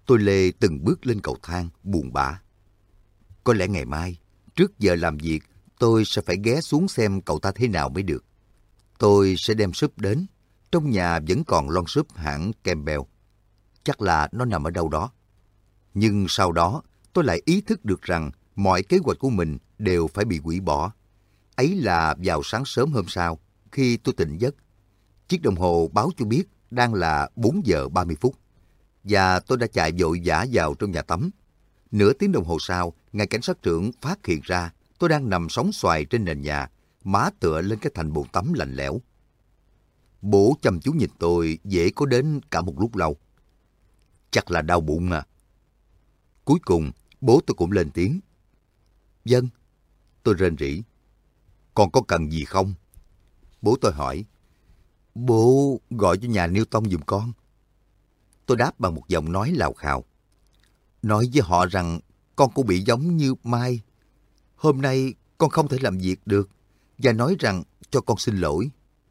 Tôi lê từng bước lên cầu thang, buồn bã. Có lẽ ngày mai, trước giờ làm việc, tôi sẽ phải ghé xuống xem cậu ta thế nào mới được. Tôi sẽ đem súp đến. Trong nhà vẫn còn lon súp hãng Campbell. Chắc là nó nằm ở đâu đó. Nhưng sau đó, tôi lại ý thức được rằng mọi kế hoạch của mình đều phải bị hủy bỏ. Ấy là vào sáng sớm hôm sau, khi tôi tỉnh giấc, chiếc đồng hồ báo cho biết đang là bốn giờ ba mươi phút. Và tôi đã chạy vội vã vào trong nhà tắm. Nửa tiếng đồng hồ sau, ngài cảnh sát trưởng phát hiện ra tôi đang nằm sóng xoài trên nền nhà, má tựa lên cái thành bồn tắm lạnh lẽo. Bố chăm chú nhìn tôi dễ có đến cả một lúc lâu. Chắc là đau bụng à. Cuối cùng, bố tôi cũng lên tiếng. Vâng, tôi rên rỉ. Con có cần gì không? Bố tôi hỏi. Bố gọi cho nhà Newton giùm con. Tôi đáp bằng một giọng nói lào khào. Nói với họ rằng con cũng bị giống như Mai. Hôm nay con không thể làm việc được và nói rằng cho con xin lỗi.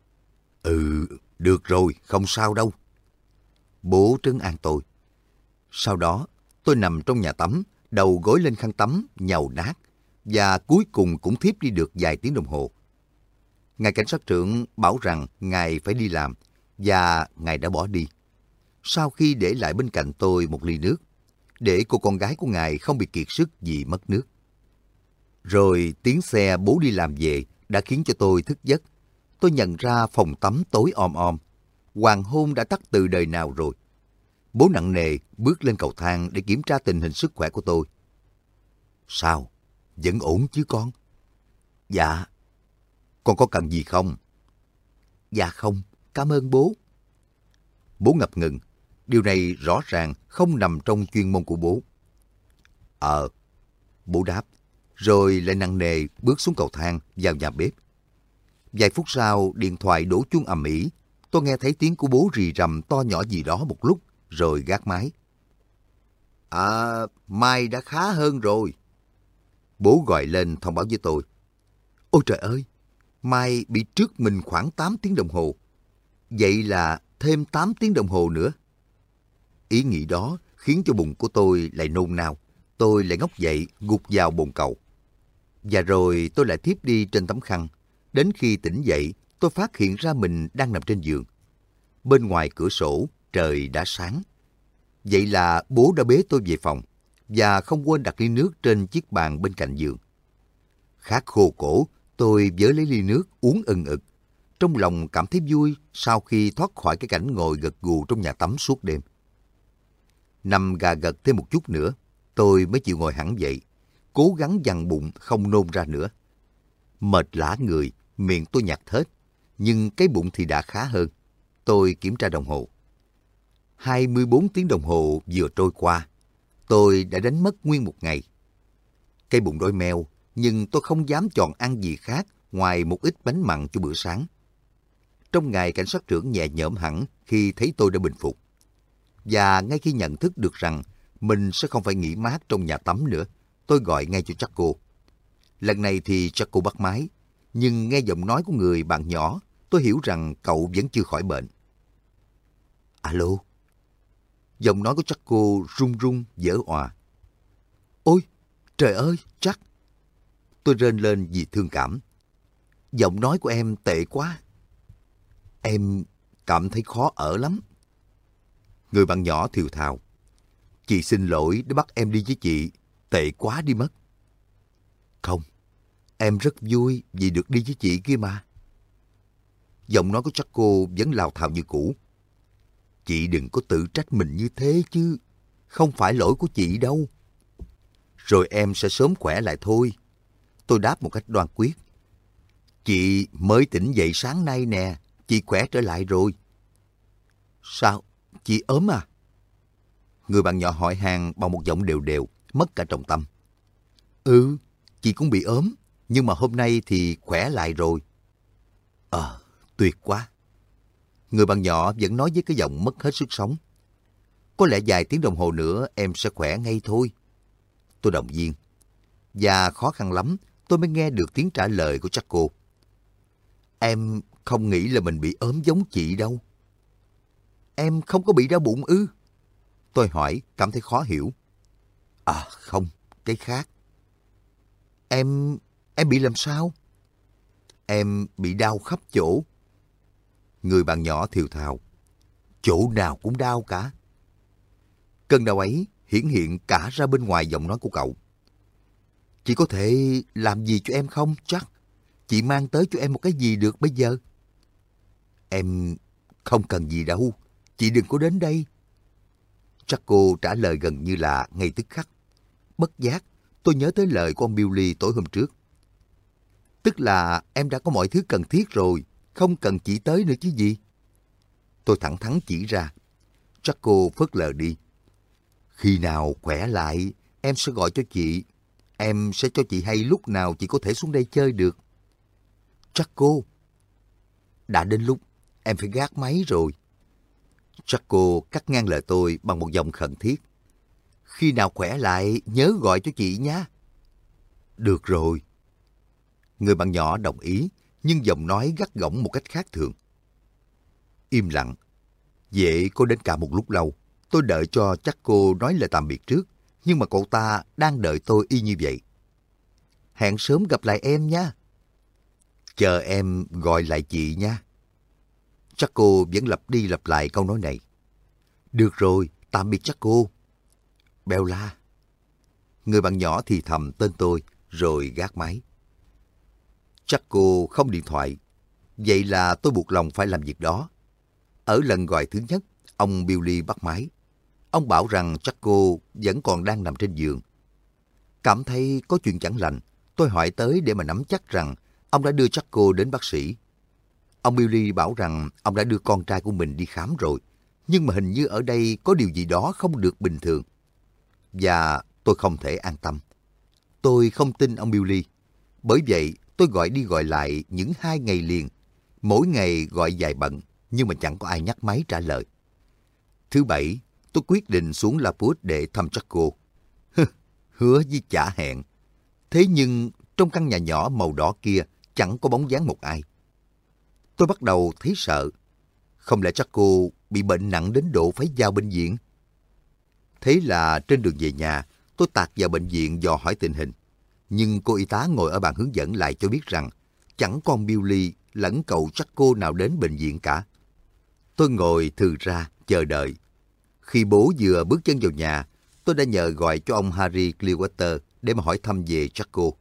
Ừ, được rồi, không sao đâu. Bố trấn an tôi. Sau đó, tôi nằm trong nhà tắm, đầu gối lên khăn tắm, nhàu nát, và cuối cùng cũng thiếp đi được vài tiếng đồng hồ. Ngài cảnh sát trưởng bảo rằng ngài phải đi làm, và ngài đã bỏ đi. Sau khi để lại bên cạnh tôi một ly nước, để cô con gái của ngài không bị kiệt sức vì mất nước. Rồi tiếng xe bố đi làm về đã khiến cho tôi thức giấc. Tôi nhận ra phòng tắm tối om om. Hoàng hôn đã tắt từ đời nào rồi. Bố nặng nề bước lên cầu thang để kiểm tra tình hình sức khỏe của tôi. Sao? Vẫn ổn chứ con? Dạ. Con có cần gì không? Dạ không, cảm ơn bố. Bố ngập ngừng. Điều này rõ ràng không nằm trong chuyên môn của bố. Ờ, bố đáp, rồi lại nặng nề bước xuống cầu thang vào nhà bếp. Vài phút sau, điện thoại đổ chuông ầm ĩ. Tôi nghe thấy tiếng của bố rì rầm to nhỏ gì đó một lúc, rồi gác máy. À, Mai đã khá hơn rồi. Bố gọi lên thông báo với tôi. Ôi trời ơi, Mai bị trước mình khoảng tám tiếng đồng hồ. Vậy là thêm tám tiếng đồng hồ nữa. Ý nghĩ đó khiến cho bụng của tôi lại nôn nao. Tôi lại ngóc dậy, gục vào bồn cầu. Và rồi tôi lại thiếp đi trên tấm khăn. Đến khi tỉnh dậy, tôi phát hiện ra mình đang nằm trên giường. Bên ngoài cửa sổ, trời đã sáng. Vậy là bố đã bế tôi về phòng, và không quên đặt ly nước trên chiếc bàn bên cạnh giường. Khát khô cổ, tôi vớ lấy ly nước uống ừng ực. Trong lòng cảm thấy vui sau khi thoát khỏi cái cảnh ngồi gật gù trong nhà tắm suốt đêm. Nằm gà gật thêm một chút nữa, tôi mới chịu ngồi hẳn dậy, cố gắng dằn bụng không nôn ra nữa. Mệt lả người, miệng tôi nhạt thết, nhưng cái bụng thì đã khá hơn. Tôi kiểm tra đồng hồ. hai mươi bốn tiếng đồng hồ vừa trôi qua, tôi đã đánh mất nguyên một ngày. Cái bụng đói meo, nhưng tôi không dám chọn ăn gì khác ngoài một ít bánh mặn cho bữa sáng. Trong ngày, cảnh sát trưởng nhẹ nhõm hẳn khi thấy tôi đã bình phục. Và ngay khi nhận thức được rằng mình sẽ không phải nghỉ mát trong nhà tắm nữa, tôi gọi ngay cho Jaco. Lần này thì Jaco bắt máy, nhưng nghe giọng nói của người bạn nhỏ, tôi hiểu rằng cậu vẫn chưa khỏi bệnh. Alo? Giọng nói của Jaco run run, vỡ òa. Ôi, trời ơi, Jack! Tôi rên lên vì thương cảm. Giọng nói của em tệ quá. Em cảm thấy khó ở lắm. Người bạn nhỏ thều thào. Chị xin lỗi đã bắt em đi với chị. Tệ quá đi mất. Không, em rất vui vì được đi với chị kia mà. Giọng nói của Jaco vẫn lào thào như cũ. Chị đừng có tự trách mình như thế chứ. Không phải lỗi của chị đâu. Rồi em sẽ sớm khỏe lại thôi. Tôi đáp một cách đoan quyết. Chị mới tỉnh dậy sáng nay nè. Chị khỏe trở lại rồi. Sao? Chị ốm à? Người bạn nhỏ hỏi han bằng một giọng đều đều, mất cả trọng tâm. Ừ, chị cũng bị ốm, nhưng mà hôm nay thì khỏe lại rồi. Ờ, tuyệt quá. Người bạn nhỏ vẫn nói với cái giọng mất hết sức sống. Có lẽ vài tiếng đồng hồ nữa em sẽ khỏe ngay thôi. Tôi động viên. Và khó khăn lắm, tôi mới nghe được tiếng trả lời của Jaco. Em không nghĩ là mình bị ốm giống chị đâu. Em không có bị đau bụng ư? Tôi hỏi, cảm thấy khó hiểu. À không, cái khác. Em... em bị làm sao? Em bị đau khắp chỗ. Người bạn nhỏ thều thào. Chỗ nào cũng đau cả. Cơn đau ấy hiển hiện cả ra bên ngoài giọng nói của cậu. Chị có thể làm gì cho em không, chắc? Chị mang tới cho em một cái gì được bây giờ? Em không cần gì đâu. Chị đừng có đến đây. Jaco trả lời gần như là ngay tức khắc. Bất giác, tôi nhớ tới lời của ông Billy tối hôm trước. Tức là em đã có mọi thứ cần thiết rồi, không cần chị tới nữa chứ gì. Tôi thẳng thắn chỉ ra. Jaco phớt lờ đi. Khi nào khỏe lại, em sẽ gọi cho chị. Em sẽ cho chị hay lúc nào chị có thể xuống đây chơi được. Jaco, đã đến lúc em phải gác máy rồi. Jaco cắt ngang lời tôi bằng một giọng khẩn thiết. Khi nào khỏe lại, nhớ gọi cho chị nhé. Được rồi. Người bạn nhỏ đồng ý, nhưng giọng nói gắt gỏng một cách khác thường. Im lặng. Vậy có đến cả một lúc lâu. Tôi đợi cho Jaco nói lời tạm biệt trước, nhưng mà cậu ta đang đợi tôi y như vậy. Hẹn sớm gặp lại em nha. Chờ em gọi lại chị nha. Jaco vẫn lặp đi lặp lại câu nói này. Được rồi, tạm biệt Jaco. Bella. Người bạn nhỏ thì thầm tên tôi, rồi gác máy. Jaco không điện thoại. Vậy là tôi buộc lòng phải làm việc đó. Ở lần gọi thứ nhất, ông Billy bắt máy. Ông bảo rằng Jaco vẫn còn đang nằm trên giường. Cảm thấy có chuyện chẳng lành, tôi hỏi tới để mà nắm chắc rằng ông đã đưa Jaco đến bác sĩ. Ông Billy bảo rằng ông đã đưa con trai của mình đi khám rồi, nhưng mà hình như ở đây có điều gì đó không được bình thường. Và tôi không thể an tâm. Tôi không tin ông Billy. Bởi vậy, tôi gọi đi gọi lại những hai ngày liền. Mỗi ngày gọi dài bận, nhưng mà chẳng có ai nhắc máy trả lời. Thứ bảy, tôi quyết định xuống La Putte để thăm Jaco. Hứa với trả hẹn. Thế nhưng trong căn nhà nhỏ màu đỏ kia chẳng có bóng dáng một ai. Tôi bắt đầu thấy sợ. Không lẽ Jaco bị bệnh nặng đến độ phải vào bệnh viện? Thế là trên đường về nhà, tôi tạt vào bệnh viện dò hỏi tình hình. Nhưng cô y tá ngồi ở bàn hướng dẫn lại cho biết rằng chẳng con Billy lẫn cậu Jaco nào đến bệnh viện cả. Tôi ngồi thừ ra, chờ đợi. Khi bố vừa bước chân vào nhà, tôi đã nhờ gọi cho ông Harry Clearwater để mà hỏi thăm về Jaco.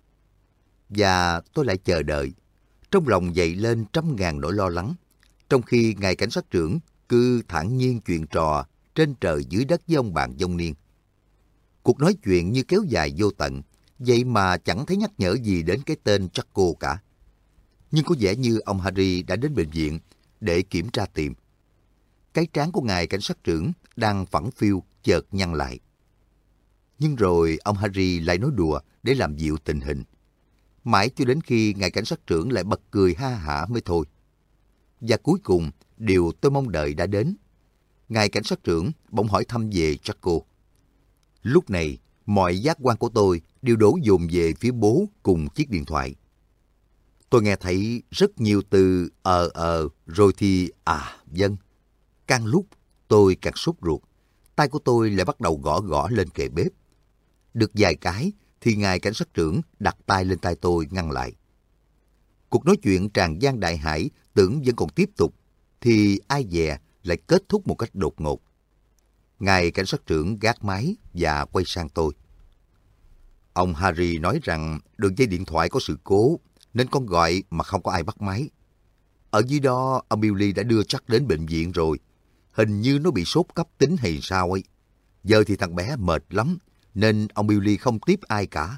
Và tôi lại chờ đợi. Trong lòng dậy lên trăm ngàn nỗi lo lắng, trong khi ngài cảnh sát trưởng cứ thản nhiên chuyện trò trên trời dưới đất với ông bạn vong niên. Cuộc nói chuyện như kéo dài vô tận, vậy mà chẳng thấy nhắc nhở gì đến cái tên Jaco cả. Nhưng có vẻ như ông Harry đã đến bệnh viện để kiểm tra tìm. Cái trán của ngài cảnh sát trưởng đang phẳng phiu chợt nhăn lại. Nhưng rồi ông Harry lại nói đùa để làm dịu tình hình. Mãi cho đến khi ngài cảnh sát trưởng lại bật cười ha hả mới thôi. Và cuối cùng, điều tôi mong đợi đã đến. Ngài cảnh sát trưởng bỗng hỏi thăm về Jaco. Lúc này, mọi giác quan của tôi đều đổ dồn về phía bố cùng chiếc điện thoại. Tôi nghe thấy rất nhiều từ ờ ờ rồi thì à vâng. Càng lúc tôi càng sốt ruột. Tay của tôi lại bắt đầu gõ gõ lên kệ bếp. Được vài cái thì ngài cảnh sát trưởng đặt tay lên tay tôi ngăn lại. Cuộc nói chuyện tràn gian đại hải tưởng vẫn còn tiếp tục, thì ai dè lại kết thúc một cách đột ngột. Ngài cảnh sát trưởng gác máy và quay sang tôi. Ông Harry nói rằng đường dây điện thoại có sự cố, nên con gọi mà không có ai bắt máy. Ở dưới đó, ông Billy đã đưa chắc đến bệnh viện rồi. Hình như nó bị sốt cấp tính hay sao ấy. Giờ thì thằng bé mệt lắm, nên ông Billy không tiếp ai cả.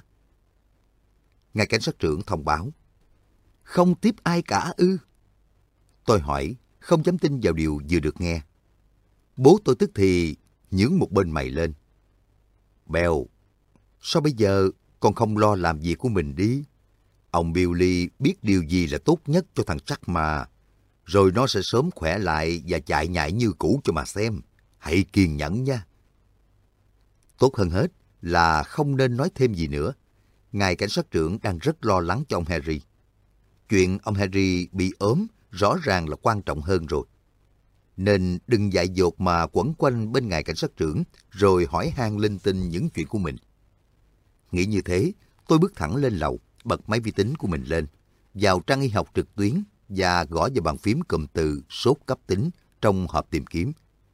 Ngài cảnh sát trưởng thông báo. Không tiếp ai cả ư? Tôi hỏi, không dám tin vào điều vừa được nghe. Bố tôi tức thì nhướng một bên mày lên. Bell, sao bây giờ con không lo làm việc của mình đi? Ông Billy biết điều gì là tốt nhất cho thằng chắc mà. Rồi nó sẽ sớm khỏe lại và chạy nhại như cũ cho mà xem. Hãy kiên nhẫn nha. Tốt hơn hết là không nên nói thêm gì nữa. Ngài cảnh sát trưởng đang rất lo lắng cho ông Harry. Chuyện ông Harry bị ốm rõ ràng là quan trọng hơn rồi. nên đừng dại dột mà quẩn quanh bên ngài cảnh sát trưởng rồi hỏi han linh tinh những chuyện của mình. Nghĩ như thế, tôi bước thẳng lên lầu, bật máy vi tính của mình lên, vào trang y học trực tuyến và gõ vào bàn phím cụm từ sốt cấp tính trong hộp tìm kiếm.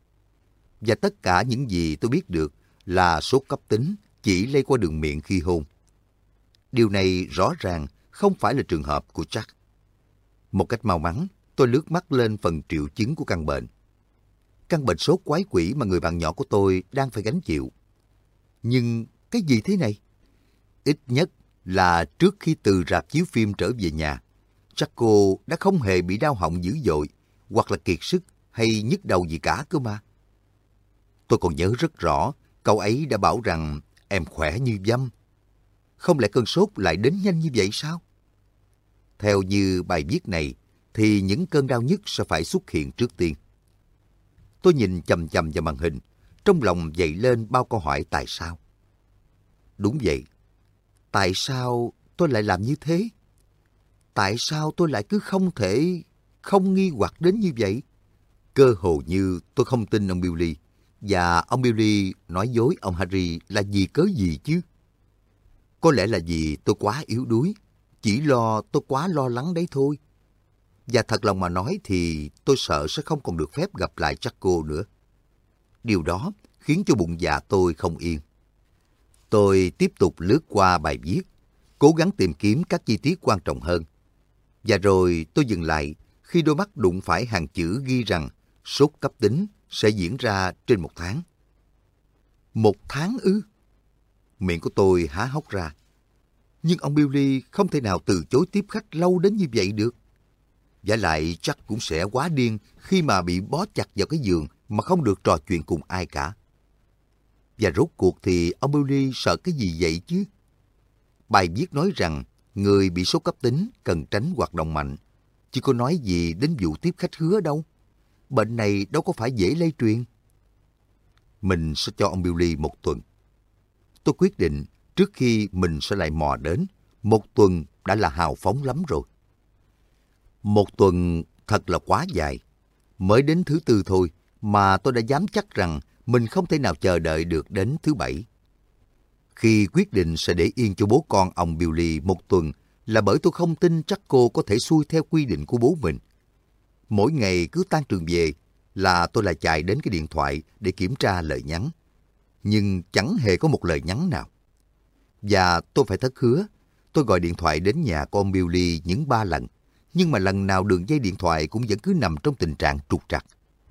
Và tất cả những gì tôi biết được là sốt cấp tính chỉ lây qua đường miệng khi hôn. Điều này rõ ràng không phải là trường hợp của Jack. Một cách mau mắn, tôi lướt mắt lên phần triệu chứng của căn bệnh. Căn bệnh sốt quái quỷ mà người bạn nhỏ của tôi đang phải gánh chịu. Nhưng cái gì thế này? Ít nhất là trước khi từ rạp chiếu phim trở về nhà, Jaco đã không hề bị đau họng dữ dội, hoặc là kiệt sức hay nhức đầu gì cả cơ mà. Tôi còn nhớ rất rõ, cậu ấy đã bảo rằng em khỏe như dăm. Không lẽ cơn sốt lại đến nhanh như vậy sao? Theo như bài viết này, thì những cơn đau nhức sẽ phải xuất hiện trước tiên. Tôi nhìn chằm chằm vào màn hình, trong lòng dậy lên bao câu hỏi tại sao. Đúng vậy, tại sao tôi lại làm như thế? Tại sao tôi lại cứ không thể không nghi hoặc đến như vậy? Cơ hồ như tôi không tin ông Billy, và ông Billy nói dối ông Harry là vì cớ gì chứ? Có lẽ là vì tôi quá yếu đuối, chỉ lo tôi quá lo lắng đấy thôi. Và thật lòng mà nói thì tôi sợ sẽ không còn được phép gặp lại Jaco nữa. Điều đó khiến cho bụng dạ tôi không yên. Tôi tiếp tục lướt qua bài viết, cố gắng tìm kiếm các chi tiết quan trọng hơn. Và rồi tôi dừng lại khi đôi mắt đụng phải hàng chữ ghi rằng sốt cấp tính sẽ diễn ra trên một tháng. Một tháng ư? Miệng của tôi há hốc ra. Nhưng ông Billy không thể nào từ chối tiếp khách lâu đến như vậy được. Vả lại chắc cũng sẽ quá điên khi mà bị bó chặt vào cái giường mà không được trò chuyện cùng ai cả. Và rốt cuộc thì ông Billy sợ cái gì vậy chứ? Bài viết nói rằng người bị sốt cấp tính cần tránh hoạt động mạnh, chứ có nói gì đến vụ tiếp khách hứa đâu. Bệnh này đâu có phải dễ lây truyền. Mình sẽ cho ông Billy một tuần. Tôi quyết định trước khi mình sẽ lại mò đến, một tuần đã là hào phóng lắm rồi. Một tuần thật là quá dài. Mới đến thứ tư thôi mà tôi đã dám chắc rằng mình không thể nào chờ đợi được đến thứ bảy. Khi quyết định sẽ để yên cho bố con ông Billy một tuần là bởi tôi không tin chắc cô có thể xuôi theo quy định của bố mình. Mỗi ngày cứ tan trường về là tôi lại chạy đến cái điện thoại để kiểm tra lời nhắn. Nhưng chẳng hề có một lời nhắn nào. Và tôi phải thất hứa, tôi gọi điện thoại đến nhà của ông Billy những ba lần, nhưng mà lần nào đường dây điện thoại cũng vẫn cứ nằm trong tình trạng trục trặc.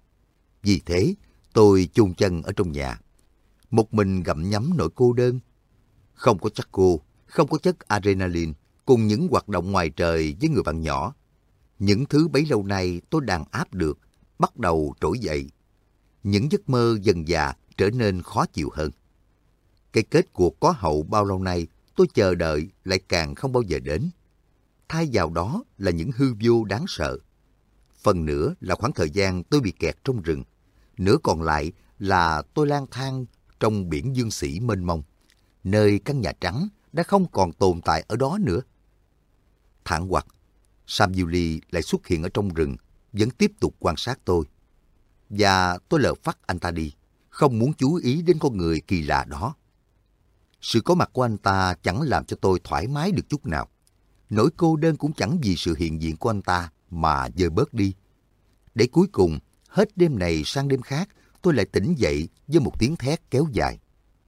Vì thế, tôi chôn chân ở trong nhà, một mình gặm nhấm nỗi cô đơn. Không có Jaco, không có chất adrenaline, cùng những hoạt động ngoài trời với người bạn nhỏ. Những thứ bấy lâu nay tôi đàn áp được, bắt đầu trỗi dậy. Những giấc mơ dần dà trở nên khó chịu hơn. Cái kết cuộc có hậu bao lâu nay tôi chờ đợi lại càng không bao giờ đến. Thay vào đó là những hư vô đáng sợ. Phần nữa là khoảng thời gian tôi bị kẹt trong rừng. Nửa còn lại là tôi lang thang trong biển dương sĩ mênh mông, nơi căn nhà trắng đã không còn tồn tại ở đó nữa. Thẳng hoặc, Sam Yuli lại xuất hiện ở trong rừng, vẫn tiếp tục quan sát tôi. Và tôi lờ phắt anh ta đi, không muốn chú ý đến con người kỳ lạ đó. Sự có mặt của anh ta chẳng làm cho tôi thoải mái được chút nào. Nỗi cô đơn cũng chẳng vì sự hiện diện của anh ta mà dời bớt đi. Để cuối cùng, hết đêm này sang đêm khác, tôi lại tỉnh dậy với một tiếng thét kéo dài.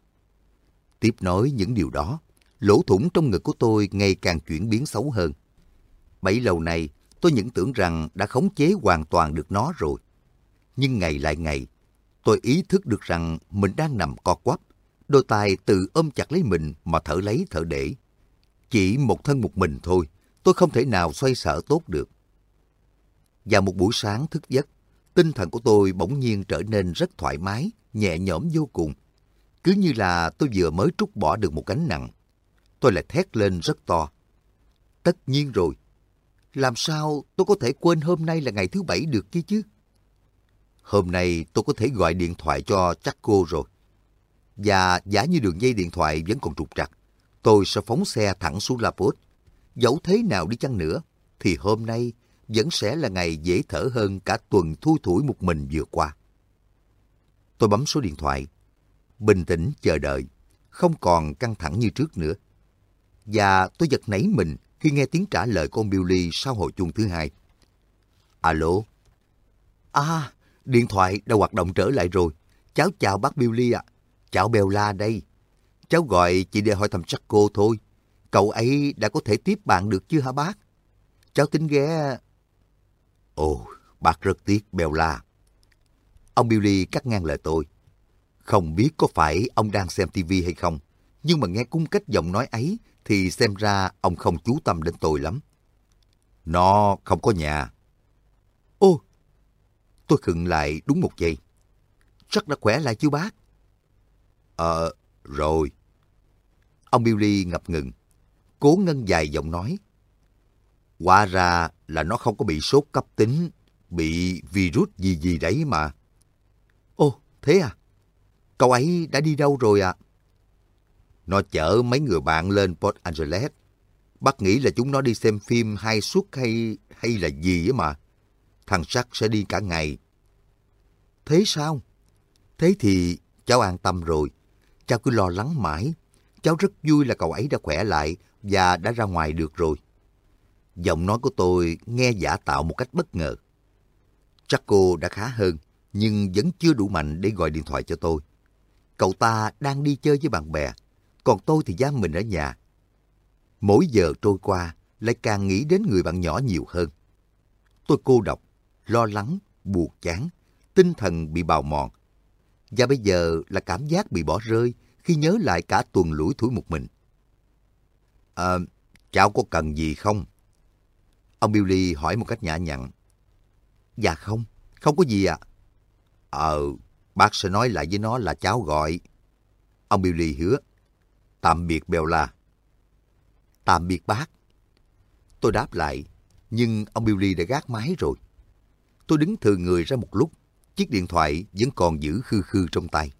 Tiếp nối những điều đó, lỗ thủng trong ngực của tôi ngày càng chuyển biến xấu hơn. Bấy lâu nay, tôi những tưởng rằng đã khống chế hoàn toàn được nó rồi. Nhưng ngày lại ngày, tôi ý thức được rằng mình đang nằm co quắp, đôi tay tự ôm chặt lấy mình mà thở lấy thở để. Chỉ một thân một mình thôi, tôi không thể nào xoay sở tốt được. Vào một buổi sáng thức giấc, tinh thần của tôi bỗng nhiên trở nên rất thoải mái, nhẹ nhõm vô cùng. Cứ như là tôi vừa mới trút bỏ được một gánh nặng. Tôi lại thét lên rất to. Tất nhiên rồi, làm sao tôi có thể quên hôm nay là ngày thứ bảy được kia chứ? Hôm nay tôi có thể gọi điện thoại cho Jaco rồi. Và giả như đường dây điện thoại vẫn còn trục trặc, tôi sẽ phóng xe thẳng xuống La Poste. Dẫu thế nào đi chăng nữa, thì hôm nay vẫn sẽ là ngày dễ thở hơn cả tuần thui thủi một mình vừa qua. Tôi bấm số điện thoại, bình tĩnh chờ đợi, không còn căng thẳng như trước nữa. Và tôi giật nảy mình khi nghe tiếng trả lời của ông Billy sau hồi chuông thứ hai. Alo? À, điện thoại đã hoạt động trở lại rồi. Cháu chào bác Billy ạ. À. Cháu Bella đây. Cháu gọi chỉ để hỏi thăm Jaco thôi. Cậu ấy đã có thể tiếp bạn được chưa hả bác? Cháu tính ghé... Ồ, bác rất tiếc Bella. Ông Billy cắt ngang lời tôi. Không biết có phải ông đang xem tivi hay không, nhưng mà nghe cung cách giọng nói ấy thì xem ra ông không chú tâm đến tôi lắm. Nó không có nhà. Ô, tôi khựng lại đúng một giây. Chắc đã khỏe lại chứ bác? Ờ, rồi. Ông Billy ngập ngừng, cố ngân dài giọng nói. Hóa ra là nó không có bị sốt cấp tính, bị virus gì gì đấy mà. Ồ, thế à? Cậu ấy đã đi đâu rồi ạ? À? Nó chở mấy người bạn lên Port Angeles. Bác nghĩ là chúng nó đi xem phim hai suất hay hay là gì ấy mà. Thằng Sắc sẽ đi cả ngày. Thế sao? Thế thì cháu an tâm rồi. Cháu cứ lo lắng mãi. Cháu rất vui là cậu ấy đã khỏe lại và đã ra ngoài được rồi. Giọng nói của tôi nghe giả tạo một cách bất ngờ. Chắc cô đã khá hơn, nhưng vẫn chưa đủ mạnh để gọi điện thoại cho tôi. Cậu ta đang đi chơi với bạn bè, còn tôi thì giam mình ở nhà. Mỗi giờ trôi qua, lại càng nghĩ đến người bạn nhỏ nhiều hơn. Tôi cô độc, lo lắng, buồn chán, tinh thần bị bào mòn. Và bây giờ là cảm giác bị bỏ rơi khi nhớ lại cả tuần lủi thủi một mình. À, cháu có cần gì không? Ông Billy hỏi một cách nhã nhặn. Dạ không, không có gì ạ. À. Ờ, bác sẽ nói lại với nó là cháu gọi. Ông Billy hứa. Tạm biệt Bella. Tạm biệt bác. Tôi đáp lại, nhưng ông Billy đã gác máy rồi. Tôi đứng thừ người ra một lúc, chiếc điện thoại vẫn còn giữ khư khư trong tay.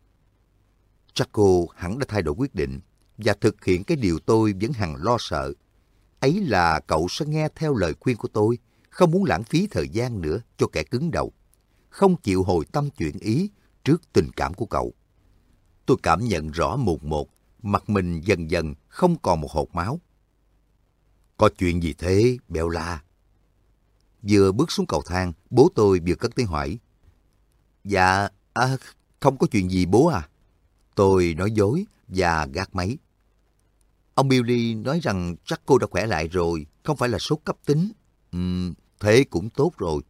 Jaco hẳn đã thay đổi quyết định và thực hiện cái điều tôi vẫn hằng lo sợ. Ấy là cậu sẽ nghe theo lời khuyên của tôi, không muốn lãng phí thời gian nữa cho kẻ cứng đầu, không chịu hồi tâm chuyển ý trước tình cảm của cậu. Tôi cảm nhận rõ một một, mặt mình dần dần không còn một hột máu. Có chuyện gì thế, Bella? Vừa bước xuống cầu thang, bố tôi vừa cất tiếng hỏi. Dạ, à, không có chuyện gì bố à. Tôi nói dối và gác máy. Ông Billy nói rằng chắc cô đã khỏe lại rồi, không phải là sốt cấp tính. Ừm, thế cũng tốt rồi.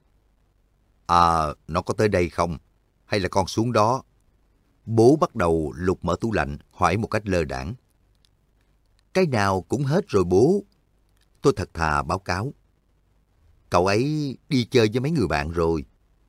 À, nó có tới đây không? Hay là con xuống đó? Bố bắt đầu lục mở tủ lạnh, hỏi một cách lơ đãng. Cái nào cũng hết rồi bố. Tôi thật thà báo cáo. Cậu ấy đi chơi với mấy người bạn rồi.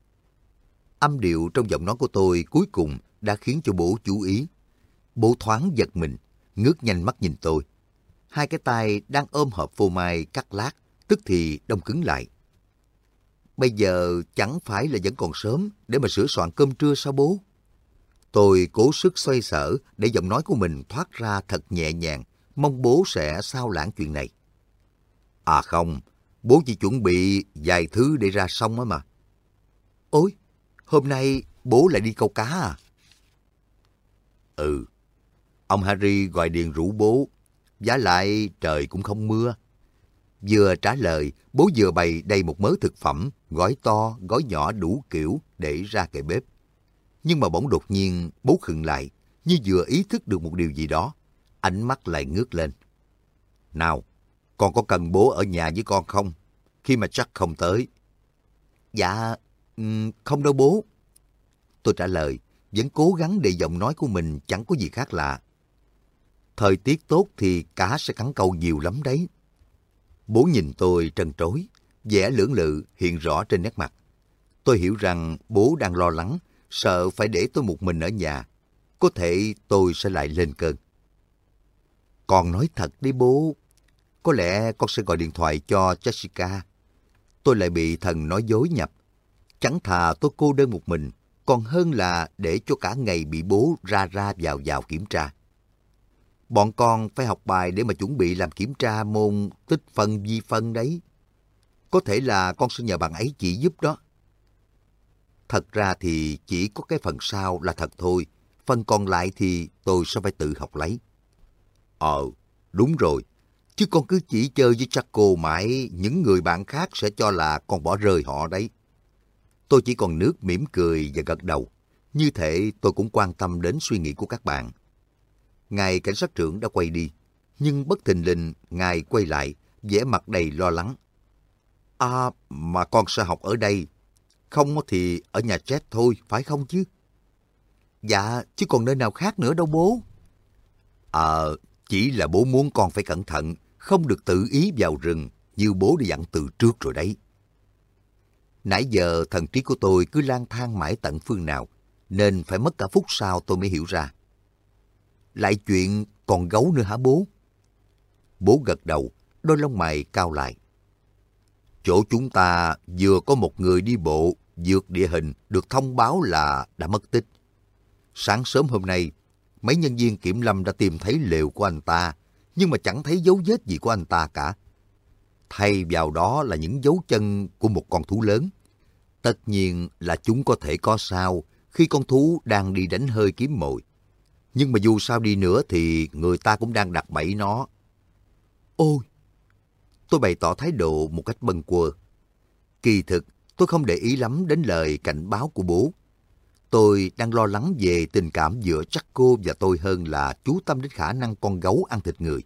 Âm điệu trong giọng nói của tôi cuối cùng đã khiến cho bố chú ý. Bố thoáng giật mình, ngước nhanh mắt nhìn tôi. Hai cái tay đang ôm hộp phô mai cắt lát, tức thì đông cứng lại. Bây giờ chẳng phải là vẫn còn sớm để mà sửa soạn cơm trưa sao bố? Tôi cố sức xoay sở để giọng nói của mình thoát ra thật nhẹ nhàng, mong bố sẽ sao lãng chuyện này. À không, bố chỉ chuẩn bị vài thứ để ra sông á mà. Ôi, hôm nay bố lại đi câu cá à? Ừ, ông Harry gọi điện rủ bố, vả lại trời cũng không mưa. Vừa trả lời, bố vừa bày đầy một mớ thực phẩm, gói to, gói nhỏ đủ kiểu để ra kệ bếp. Nhưng mà bỗng đột nhiên bố khựng lại, như vừa ý thức được một điều gì đó. Ánh mắt lại ngước lên. Nào, con có cần bố ở nhà với con không? Khi mà chắc không tới. Dạ, không đâu bố. Tôi trả lời, vẫn cố gắng để giọng nói của mình chẳng có gì khác lạ. Thời tiết tốt thì cá sẽ cắn câu nhiều lắm đấy. Bố nhìn tôi trân trối, vẻ lưỡng lự hiện rõ trên nét mặt. Tôi hiểu rằng bố đang lo lắng, sợ phải để tôi một mình ở nhà. Có thể tôi sẽ lại lên cơn. Con nói thật đấy bố. Có lẽ con sẽ gọi điện thoại cho Jessica. Tôi lại bị thần nói dối nhập. Chẳng thà tôi cô đơn một mình, còn hơn là để cho cả ngày bị bố ra ra vào vào kiểm tra. Bọn con phải học bài để mà chuẩn bị làm kiểm tra môn tích phân vi phân đấy. Có thể là con sẽ nhờ bạn ấy chỉ giúp đó. Thật ra thì chỉ có cái phần sau là thật thôi. Phần còn lại thì tôi sẽ phải tự học lấy. Ờ, đúng rồi. Chứ con cứ chỉ chơi với Chaco mãi, những người bạn khác sẽ cho là con bỏ rơi họ đấy. Tôi chỉ còn nước mỉm cười và gật đầu. Như thế tôi cũng quan tâm đến suy nghĩ của các bạn. Ngài cảnh sát trưởng đã quay đi, nhưng bất thình lình ngài quay lại, vẻ mặt đầy lo lắng. À, mà con sẽ học ở đây. Không thì ở nhà Jet thôi, phải không chứ? Dạ, chứ còn nơi nào khác nữa đâu bố. Ờ, chỉ là bố muốn con phải cẩn thận, không được tự ý vào rừng, như bố đã dặn từ trước rồi đấy. Nãy giờ thần trí của tôi cứ lang thang mãi tận phương nào, nên phải mất cả phút sau tôi mới hiểu ra. Lại chuyện còn gấu nữa hả bố? Bố gật đầu, đôi lông mày cau lại. Chỗ chúng ta vừa có một người đi bộ vượt địa hình được thông báo là đã mất tích. Sáng sớm hôm nay, mấy nhân viên kiểm lâm đã tìm thấy lều của anh ta, nhưng mà chẳng thấy dấu vết gì của anh ta cả. Thay vào đó là những dấu chân của một con thú lớn. Tất nhiên là chúng có thể có sao khi con thú đang đi đánh hơi kiếm mồi. Nhưng mà dù sao đi nữa thì người ta cũng đang đặt bẫy nó. Ôi! Tôi bày tỏ thái độ một cách bâng quơ. Kỳ thực, tôi không để ý lắm đến lời cảnh báo của bố. Tôi đang lo lắng về tình cảm giữa Chaco và tôi hơn là chú tâm đến khả năng con gấu ăn thịt người.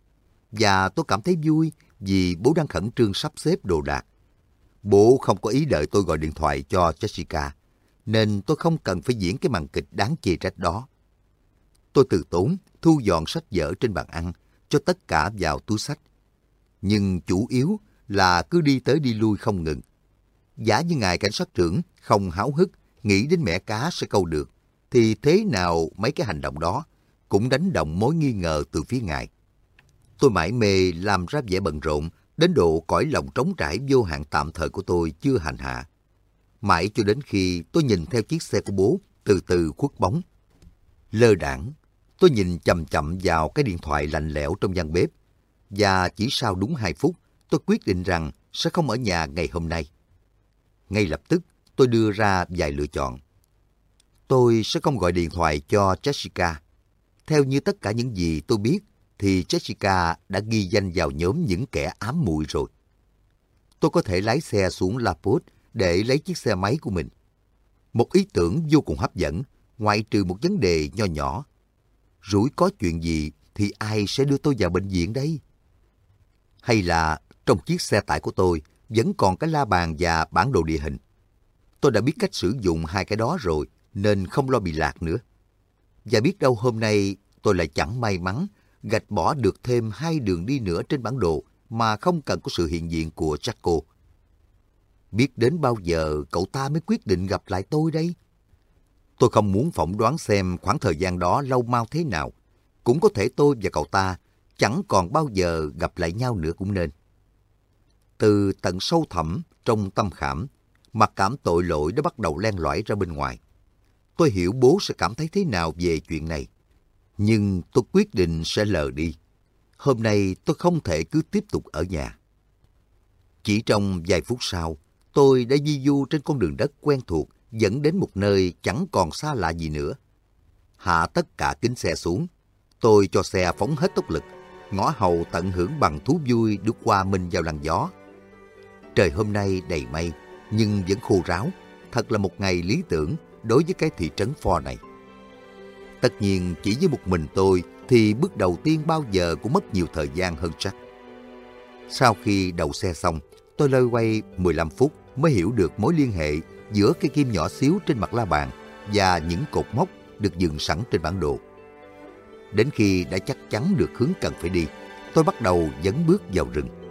Và tôi cảm thấy vui vì bố đang khẩn trương sắp xếp đồ đạc. Bố không có ý đợi tôi gọi điện thoại cho Jessica, nên tôi không cần phải diễn cái màn kịch đáng chê trách đó. Tôi từ tốn thu dọn sách vở trên bàn ăn, cho tất cả vào túi xách. Nhưng chủ yếu là cứ đi tới đi lui không ngừng. Giả như ngài cảnh sát trưởng không háo hức nghĩ đến mẻ cá sẽ câu được, thì thế nào mấy cái hành động đó cũng đánh động mối nghi ngờ từ phía ngài. Tôi mải mê làm ra vẻ bận rộn, đến độ cõi lòng trống trải vô hạn tạm thời của tôi chưa hành hạ. Mãi cho đến khi tôi nhìn theo chiếc xe của bố từ từ khuất bóng. Lơ đãng, tôi nhìn chầm chậm vào cái điện thoại lạnh lẽo trong gian bếp, và chỉ sau đúng hai phút, tôi quyết định rằng sẽ không ở nhà ngày hôm nay. Ngay lập tức, tôi đưa ra vài lựa chọn. Tôi sẽ không gọi điện thoại cho Jessica. Theo như tất cả những gì tôi biết, thì Jessica đã ghi danh vào nhóm những kẻ ám muội rồi. Tôi có thể lái xe xuống La Porte để lấy chiếc xe máy của mình. Một ý tưởng vô cùng hấp dẫn, ngoại trừ một vấn đề nho nhỏ. Rủi có chuyện gì thì ai sẽ đưa tôi vào bệnh viện đây? Hay là trong chiếc xe tải của tôi vẫn còn cái la bàn và bản đồ địa hình? Tôi đã biết cách sử dụng hai cái đó rồi, nên không lo bị lạc nữa. Và biết đâu hôm nay tôi lại chẳng may mắn gạch bỏ được thêm hai đường đi nữa trên bản đồ mà không cần có sự hiện diện của Chaco. Biết đến bao giờ cậu ta mới quyết định gặp lại tôi đây? Tôi không muốn phỏng đoán xem khoảng thời gian đó lâu mau thế nào. Cũng có thể tôi và cậu ta chẳng còn bao giờ gặp lại nhau nữa cũng nên. Từ tận sâu thẳm trong tâm khảm, mặc cảm tội lỗi đã bắt đầu len lỏi ra bên ngoài. Tôi hiểu bố sẽ cảm thấy thế nào về chuyện này. Nhưng tôi quyết định sẽ lờ đi. Hôm nay tôi không thể cứ tiếp tục ở nhà. Chỉ trong vài phút sau, tôi đã di du trên con đường đất quen thuộc dẫn đến một nơi chẳng còn xa lạ gì nữa. Hạ tất cả kính xe xuống. Tôi cho xe phóng hết tốc lực, ngõ hầu tận hưởng bằng thú vui được hòa mình vào làn gió. Trời hôm nay đầy mây, nhưng vẫn khô ráo. Thật là một ngày lý tưởng đối với cái thị trấn Ford này. Tất nhiên chỉ với một mình tôi thì bước đầu tiên bao giờ cũng mất nhiều thời gian hơn chắc. Sau khi đầu xe xong, tôi loay quay mười lăm phút mới hiểu được mối liên hệ giữa cây kim nhỏ xíu trên mặt la bàn và những cột mốc được dựng sẵn trên bản đồ. Đến khi đã chắc chắn được hướng cần phải đi, tôi bắt đầu dấn bước vào rừng.